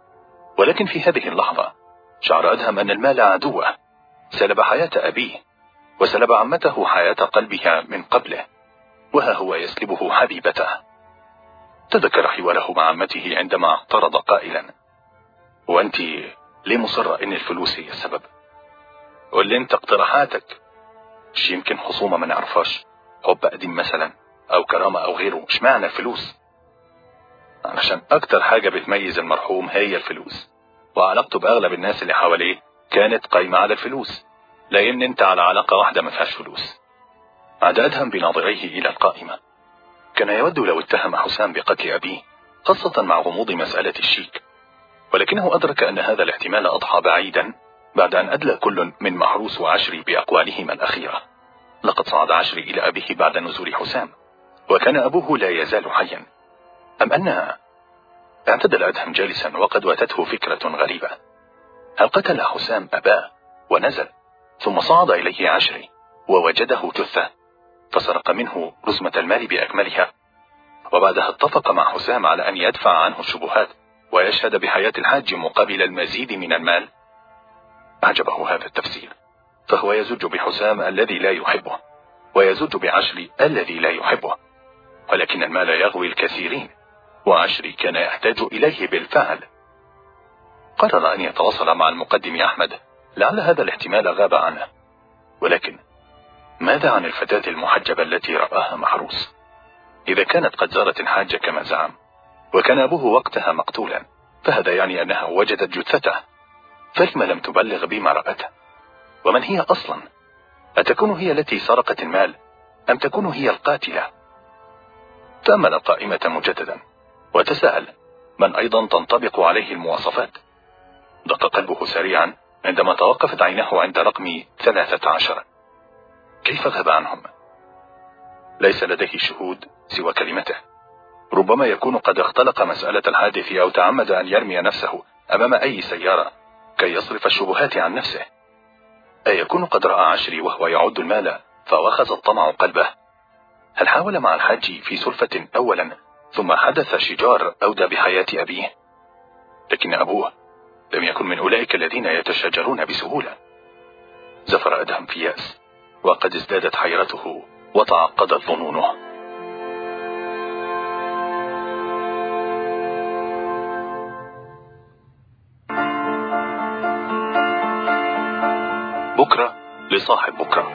ولكن في هذه اللحظة شعر أدهم أن المال عدوه، سلب حياة أبيه، وسلب عمته حياة قلبها من قبله، وها هو يسلبه حبيبته. تذكر حواره مع عمته عندما اعترض قائلا: وأنت ليه مصرة إن الفلوس هي السبب؟ قول لي أنت اقتراحاتك، مش يمكن خصومة ما نعرفهاش، حب قديم مثلا، أو كرامة أو غيره، مش معنى الفلوس؟ علشان أكتر حاجة بتميز المرحوم هي الفلوس، وعلاقته بأغلب الناس اللي حواليه كانت قايمة على الفلوس، لأن أنت على علاقة واحدة ما فيهاش فلوس. عاد أدهم بناظريه إلى القائمة. كان يود لو اتهم حسام بقتل أبيه، خاصة مع غموض مسألة الشيك، ولكنه أدرك أن هذا الاحتمال أضحى بعيدا بعد أن أدلى كل من محروس وعشري بأقوالهما الأخيرة. لقد صعد عشري إلى أبيه بعد نزول حسام، وكان أبوه لا يزال حيا. أم أن اعتدل أدهم جالسا وقد واتته فكرة غريبة. هل قتل حسام أباه ونزل، ثم صعد إليه عشري ووجده جثة، فسرق منه رزمة المال بأكملها، وبعدها اتفق مع حسام على أن يدفع عنه الشبهات ويشهد بحياة الحاج مقابل المزيد من المال؟ أعجبه هذا التفسير، فهو يزج بحسام الذي لا يحبه، ويزج بعشري الذي لا يحبه، ولكن المال يغوي الكثيرين، وعشري كان يحتاج إليه بالفعل. قرر أن يتواصل مع المقدم أحمد، لعل هذا الاحتمال غاب عنه، ولكن ماذا عن الفتاة المحجبة التي رآها محروس؟ إذا كانت قد زارت الحاج كما زعم، وكان أبوه وقتها مقتولا، فهذا يعني أنها وجدت جثته، فلما لم تبلغ بما رأته؟ ومن هي أصلا؟ أتكون هي التي سرقت المال أم تكون هي القاتلة؟ تأمل القائمة مجددا وتساءل من أيضا تنطبق عليه المواصفات. دق قلبه سريعا عندما توقفت عينه عند رقم ثلاثة عشر. كيف غاب عنهم؟ ليس لديه شهود سوى كلمته. ربما يكون قد اختلق مسألة الحادث أو تعمد أن يرمي نفسه أمام أي سيارة كي يصرف الشبهات عن نفسه. أيكون قد رأى عشري وهو يعد المال فوخز الطمع قلبه؟ هل حاول مع الحاج في سلفة أولا ثم حدث شجار أودى بحياة أبيه؟ لكن أبوه لم يكن من أولئك الذين يتشاجرون بسهولة. زفر أدهم في يأس، وقد ازدادت حيرته وتعقدت ظنونه. بكرة لصاحب بكرة.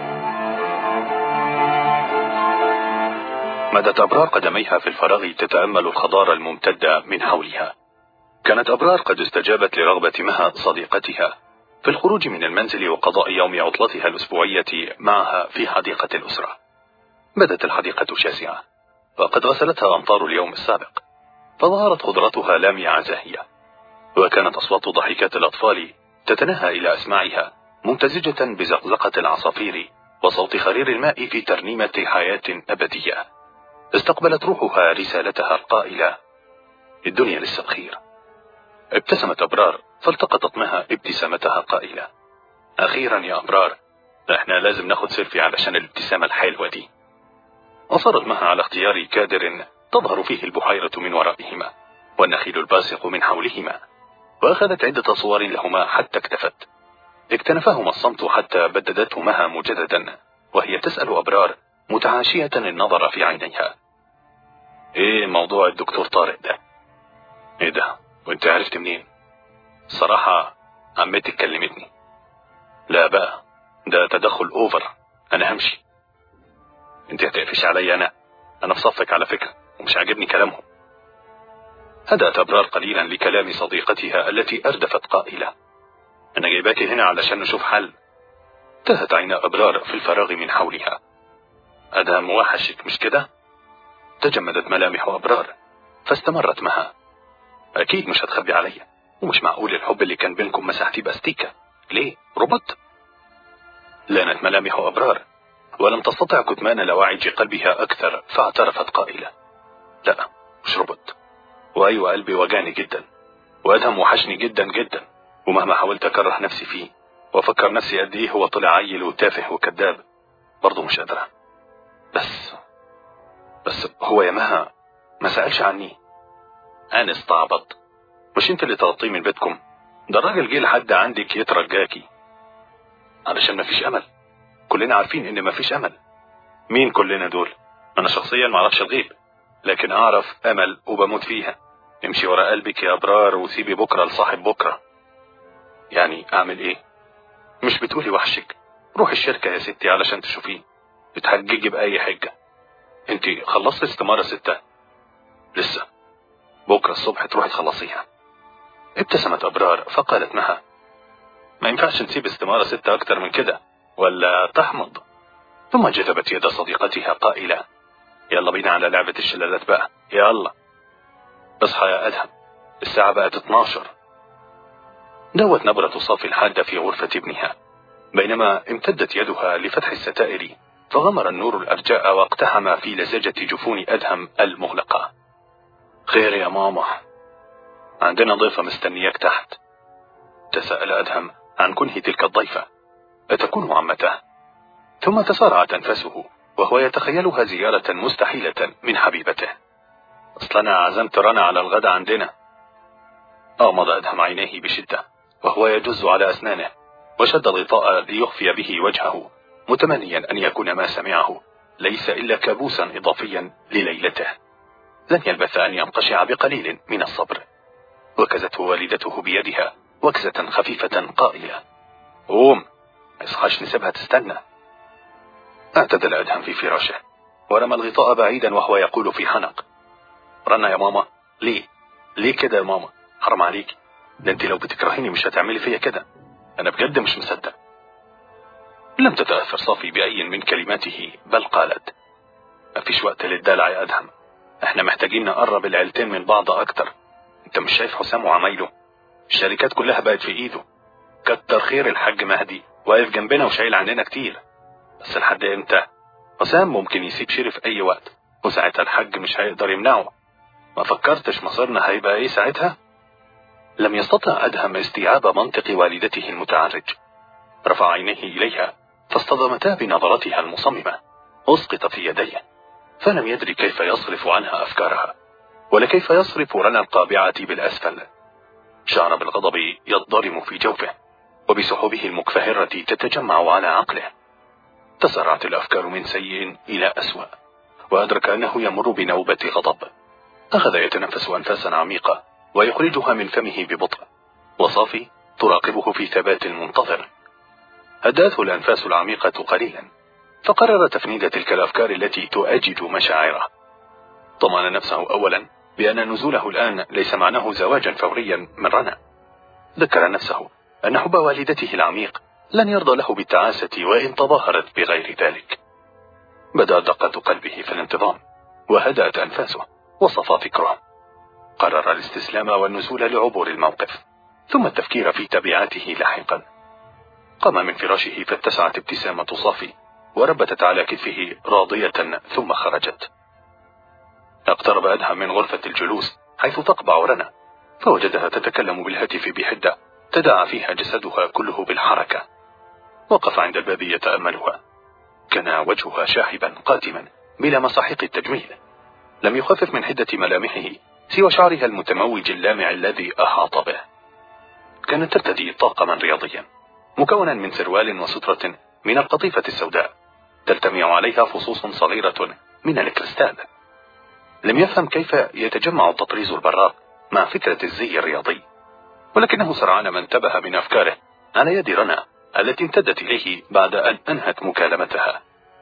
مدت أبرار قدميها في الفراغ تتأمل الخضار الممتدة من حولها. كانت أبرار قد استجابت لرغبة مها صديقتها في الخروج من المنزل وقضاء يوم عطلتها الأسبوعية معها في حديقة الأسرة. بدت الحديقة شاسعة، وقد غسلتها أمطار اليوم السابق، فظهرت خضرتها لامعة زاهية، وكانت أصوات ضحكات الأطفال تتناهى إلى أسماعها ممتزجة بزقزقة العصافير وصوت خرير الماء في ترنيمة حياة أبدية. استقبلت روحها رسالتها القائلة: الدنيا لسه بخير. ابتسمت أبرار فالتقطت مها ابتسامتها قائلة: أخيرا يا أبرار، احنا لازم ناخد سيلفي علشان الابتسامة الحلوة دي. أصرت مها على اختيار كادر تظهر فيه البحيرة من ورائهما والنخيل الباسق من حولهما، وأخذت عدة صور لهما حتى اكتفت. اكتنفهما الصمت حتى بددته مها مجددا وهي تسأل أبرار متعاشية النظر في عينيها: ايه موضوع الدكتور طارق ده؟ ايه ده؟ وانت عرفت منين؟ صراحة عمتك كلمتني. لا بقى، ده تدخل اوفر، انا همشي. انت هتقفش علي؟ انا انا في صفك على فكرة ومش عاجبني كلامهم. هدأت أبرار قليلا لكلام صديقتها التي أردفت قائلة: أنا جايباكي هنا علشان نشوف حل. تهت عين أبرار في الفراغ من حولها. أدهم وحشك مش كده؟ تجمدت ملامح أبرار فاستمرت معها: أكيد مش هتخبي عليا، ومش معقول الحب اللي كان بينكم مسحتيه باستيكة. ليه؟ ربط؟ لانت ملامح أبرار ولم تستطع كتمان لواعج قلبها أكثر، فاعترفت قائلة: لا مش ربط، وأيوة قلبي وجعني جدا، وأدهم وحشني جدا جدا، ومهما حاولت أكره نفسي فيه وأفكر نفسي قد إيه هو طلع عيل وتافه وكذاب، برضه مش قادرة. بس بس هو يا مها ما سألش عني. أنا استعبط، مش انت اللي طلبتيه من بيتكم؟ ده الراجل جه لحد عندك يترجاكي علشان مفيش امل. كلنا عارفين ان مفيش امل. مين كلنا دول؟ انا شخصيا معرفش الغيب، لكن اعرف امل وبموت فيها. امشي ورا قلبك يا ابرار وسيبي بكرة لصاحب بكرة. يعني اعمل ايه؟ مش بتقولي وحشك؟ روح الشركة يا ستي علشان تشوفيه، بتحججي بأي حجة. انت خلصت استمارة ستة؟ لسه، بكرة الصبح تروحي تخلصيها. ابتسمت أبرار فقالت معها: ما ينفعش نسيب استمارة ستة أكتر من كده ولا تحمض. ثم جذبت يد صديقتها قائلة: يلا بينا على لعبة الشلالات بقى، يلا اصحى يا أدهم، الساعة بقت اتناشر. دوت نبرة صافي الحادة في غرفة ابنها، بينما امتدت يدها لفتح الستائر فغمر النور الأرجاء واقتحم في لزجة جفون أدهم المغلقة. خير يا ماما، عندنا ضيفة مستنياك تحت. تساءل أدهم عن كنه تلك الضيفة، أتكون عمته؟ ثم تسارعت أنفاسه وهو يتخيلها زيارة مستحيلة من حبيبته. أصلنا عزمت رنا على الغد عندنا. أغمض أدهم عينيه بشدة وهو يجز على أسنانه، وشد الغطاء ليخفي به وجهه، متمنيا أن يكون ما سمعه ليس إلا كابوسا إضافيا لليلته. لن يلبث أن ينقشع بقليل من الصبر. وكزته والدته بيدها وكزة خفيفة قائلة: قوم، ما يصحاش نسيبها تستنى. اعتدل أدهم في فراشه ورمى الغطاء بعيدا وهو يقول في حنق: رنا يا ماما، ليه ليه كده يا ماما؟ حرام عليك، ده انت لو بتكرهيني مش هتعملي فيا كده، انا بجد مش مصدق. لم تتأثر صافي بأي من كلماته، بل قالت: مفيش وقت للدلع يا أدهم، احنا محتاجين نقرب العيلتين من بعض اكتر. انت مش شايف حسام وعمايله؟ الشركات كلها بقت في ايده. كتر خير الحاج مهدي واقف جنبنا وشايل عننا كتير، بس لحد امتى؟ حسام ممكن يسيب شرف اي وقت، وساعتها الحاج مش هيقدر يمنعه. ما فكرتش مصيرنا هيبقى ايه ساعتها؟ لم يستطع أدهم استيعاب منطق والدته المتعرج. رفع عينيه إليها فاصطدمتا بنظرتها المصممة. أسقط في يديه، فلم يدري كيف يصرف عنها أفكارها، ولا كيف يصرف رنا القابعة بالأسفل. شعر بالغضب يضطرم في جوفه، وبسحبه المكفهرة تتجمع على عقله. تسارعت الأفكار من سيء إلى أسوأ، وأدرك أنه يمر بنوبة غضب. أخذ يتنفس أنفاسا عميقة ويخرجها من فمه ببطء، وصافي تراقبه في ثبات منتظر. هدأته الأنفاس العميقة قليلا، فقرر تفنيد تلك الأفكار التي تؤجج مشاعره. طمأن نفسه أولا بأن نزوله الآن ليس معناه زواجا فوريا من رنا. ذكر نفسه أن حب والدته العميق لن يرضى له بالتعاسة وإن تظاهرت بغير ذلك. بدأ دقة قلبه في الانتظام، وهدأت أنفاسه وصفى فكره. قرر الاستسلام والنزول لعبور الموقف، ثم التفكير في تبعاته لاحقا. قام من فراشه فاتسعت ابتسامة صافي وربتت على كتفه راضية، ثم خرجت. اقترب أدهم من غرفة الجلوس حيث تقبع رنا، فوجدها تتكلم بالهاتف بحدة تداعى فيها جسدها كله بالحركة. وقف عند الباب يتأملها. كان وجهها شاحبا قاتما بلا مساحيق التجميل، لم يخفف من حدة ملامحه سوى شعرها المتموج اللامع الذي أحاط به. كانت ترتدي طاقما رياضيا مكونا من سروال وسترة من القطيفة السوداء تلتمع عليها فصوص صغيرة من الكريستال. لم يفهم كيف يتجمع التطريز البراق مع فكرة الزي الرياضي، ولكنه سرعان ما انتبه من أفكاره على يد رنا التي امتدت إليه بعد أن أنهت مكالمتها.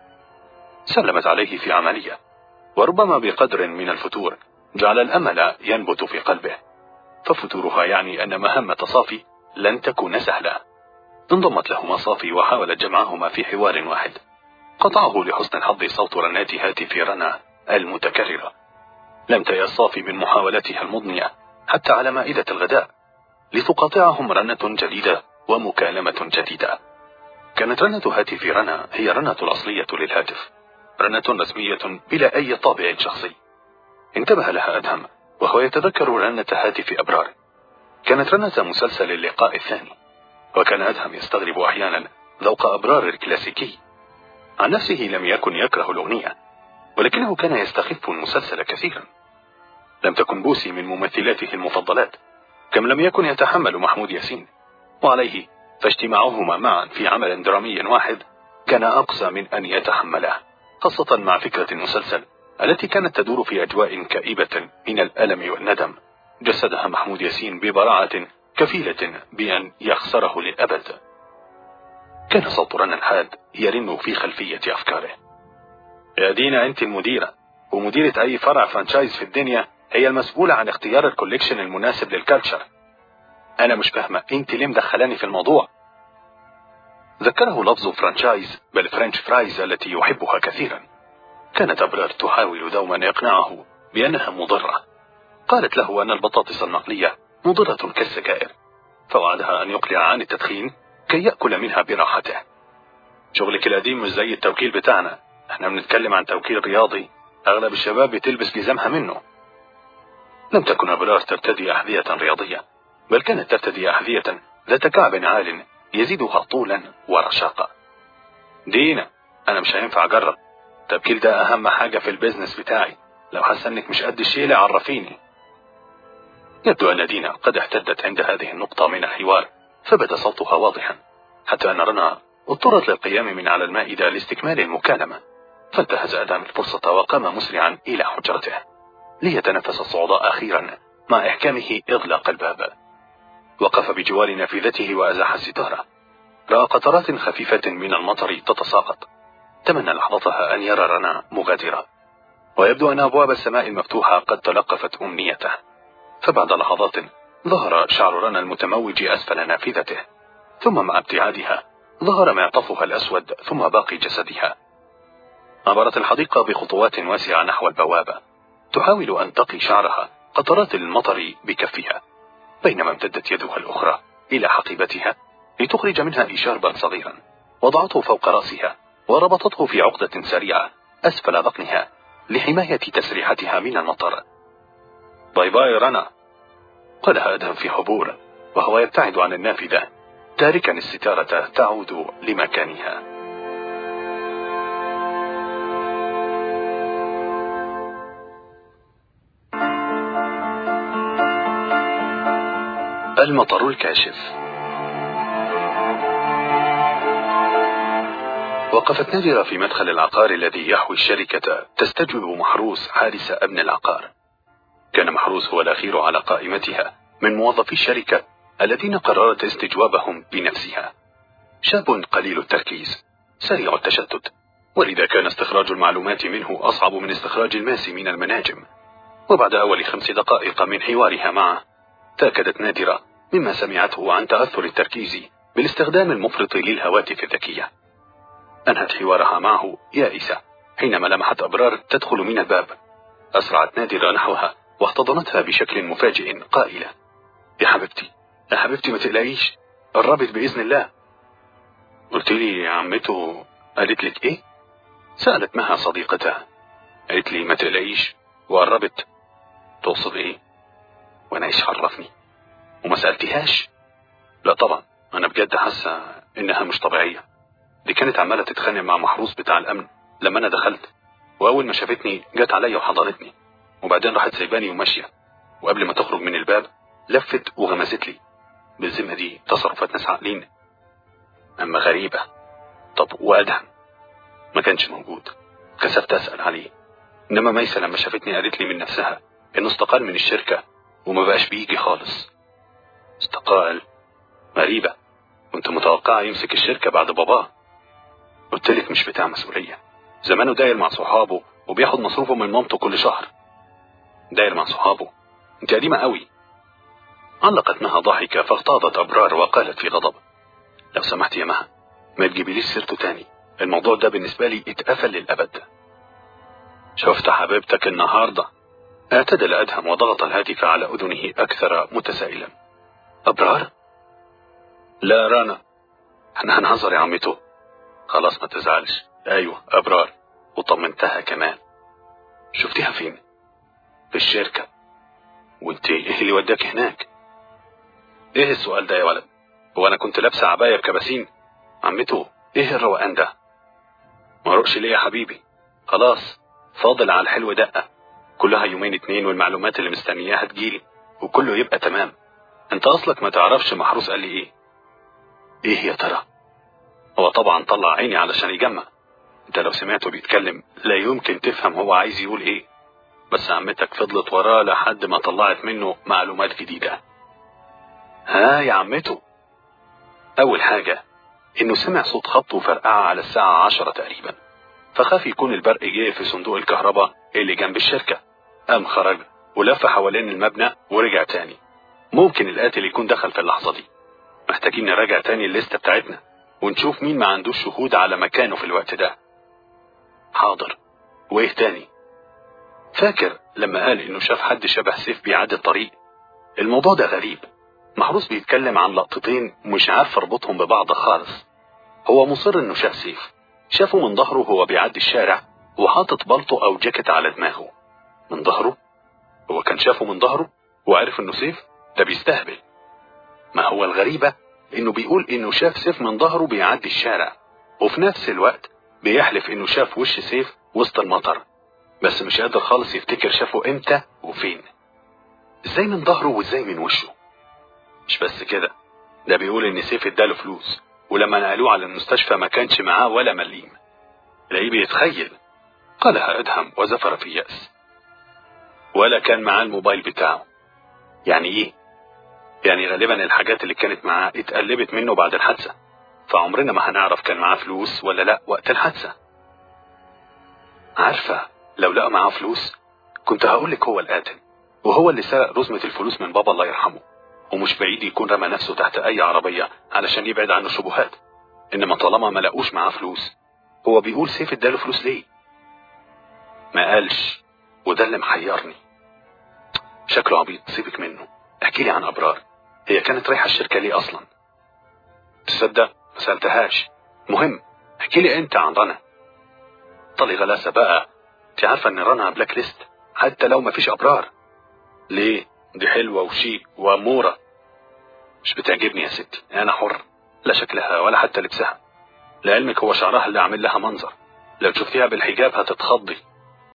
سلمت عليه في عملية، وربما بقدر من الفتور جعل الأمل ينبت في قلبه، ففتورها يعني أن مهمة صافي لن تكون سهلة. انضمت لهما صافي وحاولت جمعهما في حوار واحد. قطعه لحسن الحظ صوت رنات هاتف رنا المتكررة. لم تيأس صافي من محاولتها المضنية حتى على مائدة الغداء لتقاطعهم رنة جديدة ومكالمة جديدة. كانت رنة هاتف رنا هي رنة الأصلية للهاتف، رنة رسمية بلا أي طابع شخصي. انتبه لها أدهم وهو يتذكر رنة هاتف أبرار. كانت رنة مسلسل اللقاء الثاني، وكان أدهم يستغرب أحيانا ذوق أبرار الكلاسيكي. عن نفسه لم يكن يكره الأغنية، ولكنه كان يستخف المسلسل كثيرا. لم تكن بوسي من ممثلاته المفضلات، كم لم يكن يتحمل محمود ياسين، وعليه فاجتماعهما معا في عمل درامي واحد كان أقصى من أن يتحمله، خاصة مع فكرة المسلسل التي كانت تدور في أجواء كئيبة من الألم والندم، جسدها محمود ياسين ببراعة كفيلة بأن يخسره للأبد. كان صوت رنا الحاد يرن في خلفية أفكاره. يا دينا أنت المديرة، ومديرة أي فرع فرانشايز في الدنيا هي المسؤولة عن اختيار الكوليكشن المناسب للكالتشر. أنا مش فاهمة أنت ليه مدخلاني في الموضوع. ذكره لفظ فرانشايز بالفرنش فرايز التي يحبها كثيرا. كانت أبرار تحاول دوما إقناعه بأنها مضرة. قالت له أن البطاطس المقلية مضرة كالسجائر، فوعدها أن يقلع عن التدخين كي يأكل منها براحته. شغلك القديم مش زي التوكيل بتاعنا، احنا بنتكلم عن توكيل رياضي أغلب الشباب بتلبس جزامها منه. لم تكن أبرار ترتدي أحذية رياضية، بل كانت ترتدي أحذية ذات كعب عال يزيدها طولا ورشاقة. دينا أنا مش هينفع أجرب، التوكيل ده أهم حاجة في البيزنس بتاعي، لو حاسة إنك مش قد الشيء عرفيني. يبدو أن دينا قد احتدت عند هذه النقطة من الحوار، فبدا صوتها واضحا، حتى أن رنا اضطرت للقيام من على المائدة لاستكمال المكالمة. فانتهز أدهم الفرصة وقام مسرعا إلى حجرته ليتنفس الصعداء أخيرا مع إحكامه إغلاق الباب. وقف بجوار نافذته وأزاح الستارة. رأى قطرات خفيفة من المطر تتساقط. تمنى لحظتها أن يرى رنا مغادرة، ويبدو أن أبواب السماء المفتوحة قد تلقفت أمنيته. فبعد لحظات ظهر شعر رنا المتموج أسفل نافذته، ثم مع ابتعادها ظهر معطفها الأسود ثم باقي جسدها. عبرت الحديقة بخطوات واسعة نحو البوابة، تحاول أن تقي شعرها قطرات المطر بكفها، بينما امتدت يدها الأخرى إلى حقيبتها لتخرج منها إشاربا صغيرا، وضعته فوق رأسها وربطته في عقدة سريعة أسفل ذقنها لحماية تسريحتها من المطر. باي باي رنا، قالها أدهم في حبور وهو يبتعد عن النافذة، تاركا الستارة تعود لمكانها. المطر الكاشف. وقفت نادرة في مدخل العقار الذي يحوي الشركة تستجوب محروس حارس أمن العقار. كان محروس هو الأخير على قائمتها من موظفي الشركة الذين قررت استجوابهم بنفسها. شاب قليل التركيز سريع التشتت، ولذا كان استخراج المعلومات منه أصعب من استخراج الماس من المناجم. وبعد أول خمس دقائق من حوارها معه تأكدت نادرة مما سمعته عن تأثر التركيز بالاستخدام المفرط للهواتف الذكية. أنهت حوارها معه يائسة حينما لمحت أبرار تدخل من الباب. أسرعت نادرة نحوها واحتضنتها بشكل مفاجئ قائلة: يا حبيبتي يا حبيبتي ما تقلقيش، قربت بإذن الله. قلت لي يا عمته قالت لك إيه؟ سألت معها صديقتها. قالت لي ما تقلقيش وقربت. تقصد إيه؟ وأنا إيش عرفني؟ وما سألتهاش؟ لا طبعا، أنا بجد حاسة إنها مش طبيعية. دي كانت عمالة تتخانق مع محروس بتاع الأمن لما أنا دخلت، وأول ما شافتني جت عليا وحضنتني، وبعدين راحت سايباني وماشية، وقبل ما تخرج من الباب لفت وغمزت لي. بالذمة دي تصرفات ناس عاقلين. أما غريبة. طب وأدهم؟ ما كانش موجود، كسفت أسأل عليه. إنما ميسة لما شافتني قالت لي من نفسها إنه استقال من الشركة وما بقاش بيجي خالص. استقال؟ غريبة، كنت متوقعة يمسك الشركة بعد باباه. قلت لك مش بتاع مسؤولية، زمانه داير مع صحابه وبياخد مصروفه من مامته كل شهر. داير مع صحابه؟ انت قديمة قوي. علقت مها ضحكة فاغتاظت أبرار وقالت في غضب: لو سمحت يا مها ما تجيبيليش سيرته تاني، الموضوع ده بالنسبة لي اتقفل للأبد. شفت حبيبتك النهاردة؟ اعتدل أدهم وضغط الهاتف على أذنه أكثر متسائلا. أبرار؟ لا رنا، احنا هنهزر يا عمته. خلاص ما تزعلش. ايوه أبرار، وطمنتها كمان. شفتيها فين؟ في الشركة. وانت ايه اللي وداك هناك؟ ايه السؤال ده يا ولد؟ هو انا كنت لابسه عباية بكباسين؟ عمته ايه الروقان ده؟ ما روقش ليه يا حبيبي؟ خلاص فاضل على الحلو دقة، كلها يومين اتنين والمعلومات اللي مستنياها تجيلي وكله يبقى تمام. انت اصلك ما تعرفش محروس قال لي ايه؟ ايه يا ترى؟ هو طبعا طلع عيني علشان يجمع. انت لو سمعته بيتكلم لا يمكن تفهم هو عايز يقول ايه، بس عمتك فضلت وراه لحد ما طلعت منه معلومات جديدة. ها يا عمته؟ اول حاجة انه سمع صوت خبط وفرقعة على الساعة عشرة تقريبا، فخاف يكون البرق جه في صندوق الكهرباء اللي جنب الشركة. قام خرج ولف حوالين المبنى ورجع تاني. ممكن القاتل يكون دخل في اللحظة دي. محتاجين نراجع تاني الليستة بتاعتنا ونشوف مين ما عندوش شهود على مكانه في الوقت ده. حاضر. وايه تاني؟ فاكر لما قال انه شاف حد شبه سيف بيعدي الطريق؟ الموضوع ده غريب. محروس بيتكلم عن لقطتين مش عارف اربطهم ببعض خالص. هو مصر انه شاف سيف، شافه من ظهره وهو بيعدي الشارع وحاطط بلطو او جاكيت على دماغه. من ظهره؟ هو كان شافه من ظهره وعارف انه سيف؟ ده بيستهبل. ما هو الغريبة انه بيقول انه شاف سيف من ظهره بيعدي الشارع، وفي نفس الوقت بيحلف انه شاف وش سيف وسط المطر، بس مش قادر خالص يفتكر شافه امتى وفين. ازاي من ظهره وازاي من وشه؟ مش بس كده، ده بيقول ان سيف اداله فلوس ولما نقلوه على المستشفى ما كانش معاه ولا مليم. لاقيه بيتخيل، قالها أدهم وزفر في يأس. ولا كان معاه الموبايل بتاعه. يعني ايه؟ يعني غالبا الحاجات اللي كانت معاه اتقلبت منه بعد الحادثة، فعمرنا ما هنعرف كان معاه فلوس ولا لا وقت الحادثة. عارفة لو لقى معاه فلوس كنت هقولك هو القاتل، وهو اللي سرق رزمة الفلوس من بابا الله يرحمه، ومش بعيد يكون رمى نفسه تحت اي عربية علشان يبعد عنه شبهات. انما طالما ما لقوش معاه فلوس، هو بيقول سيف اداله فلوس ليه؟ ما قالش، وده اللي محيرني. شكله عبيط، سيبك منه. احكي لي عن ابرار، هي كانت رايحة الشركة ليه اصلا؟ تصدق ما سألتهاش. مهم، احكي لي انت عن رنا. طلي غلاسة بقى، انت عارفة ان رنا بلاك ليست حتى لو ما فيش ابرار. ليه؟ دي حلوة وشيك وامورة. مش بتعجبني يا ستي، انا حر، لا شكلها ولا حتى لبسها. لعلمك هو شعرها اللي عامل لها منظر، لو شفتيها بالحجاب هتتخضي.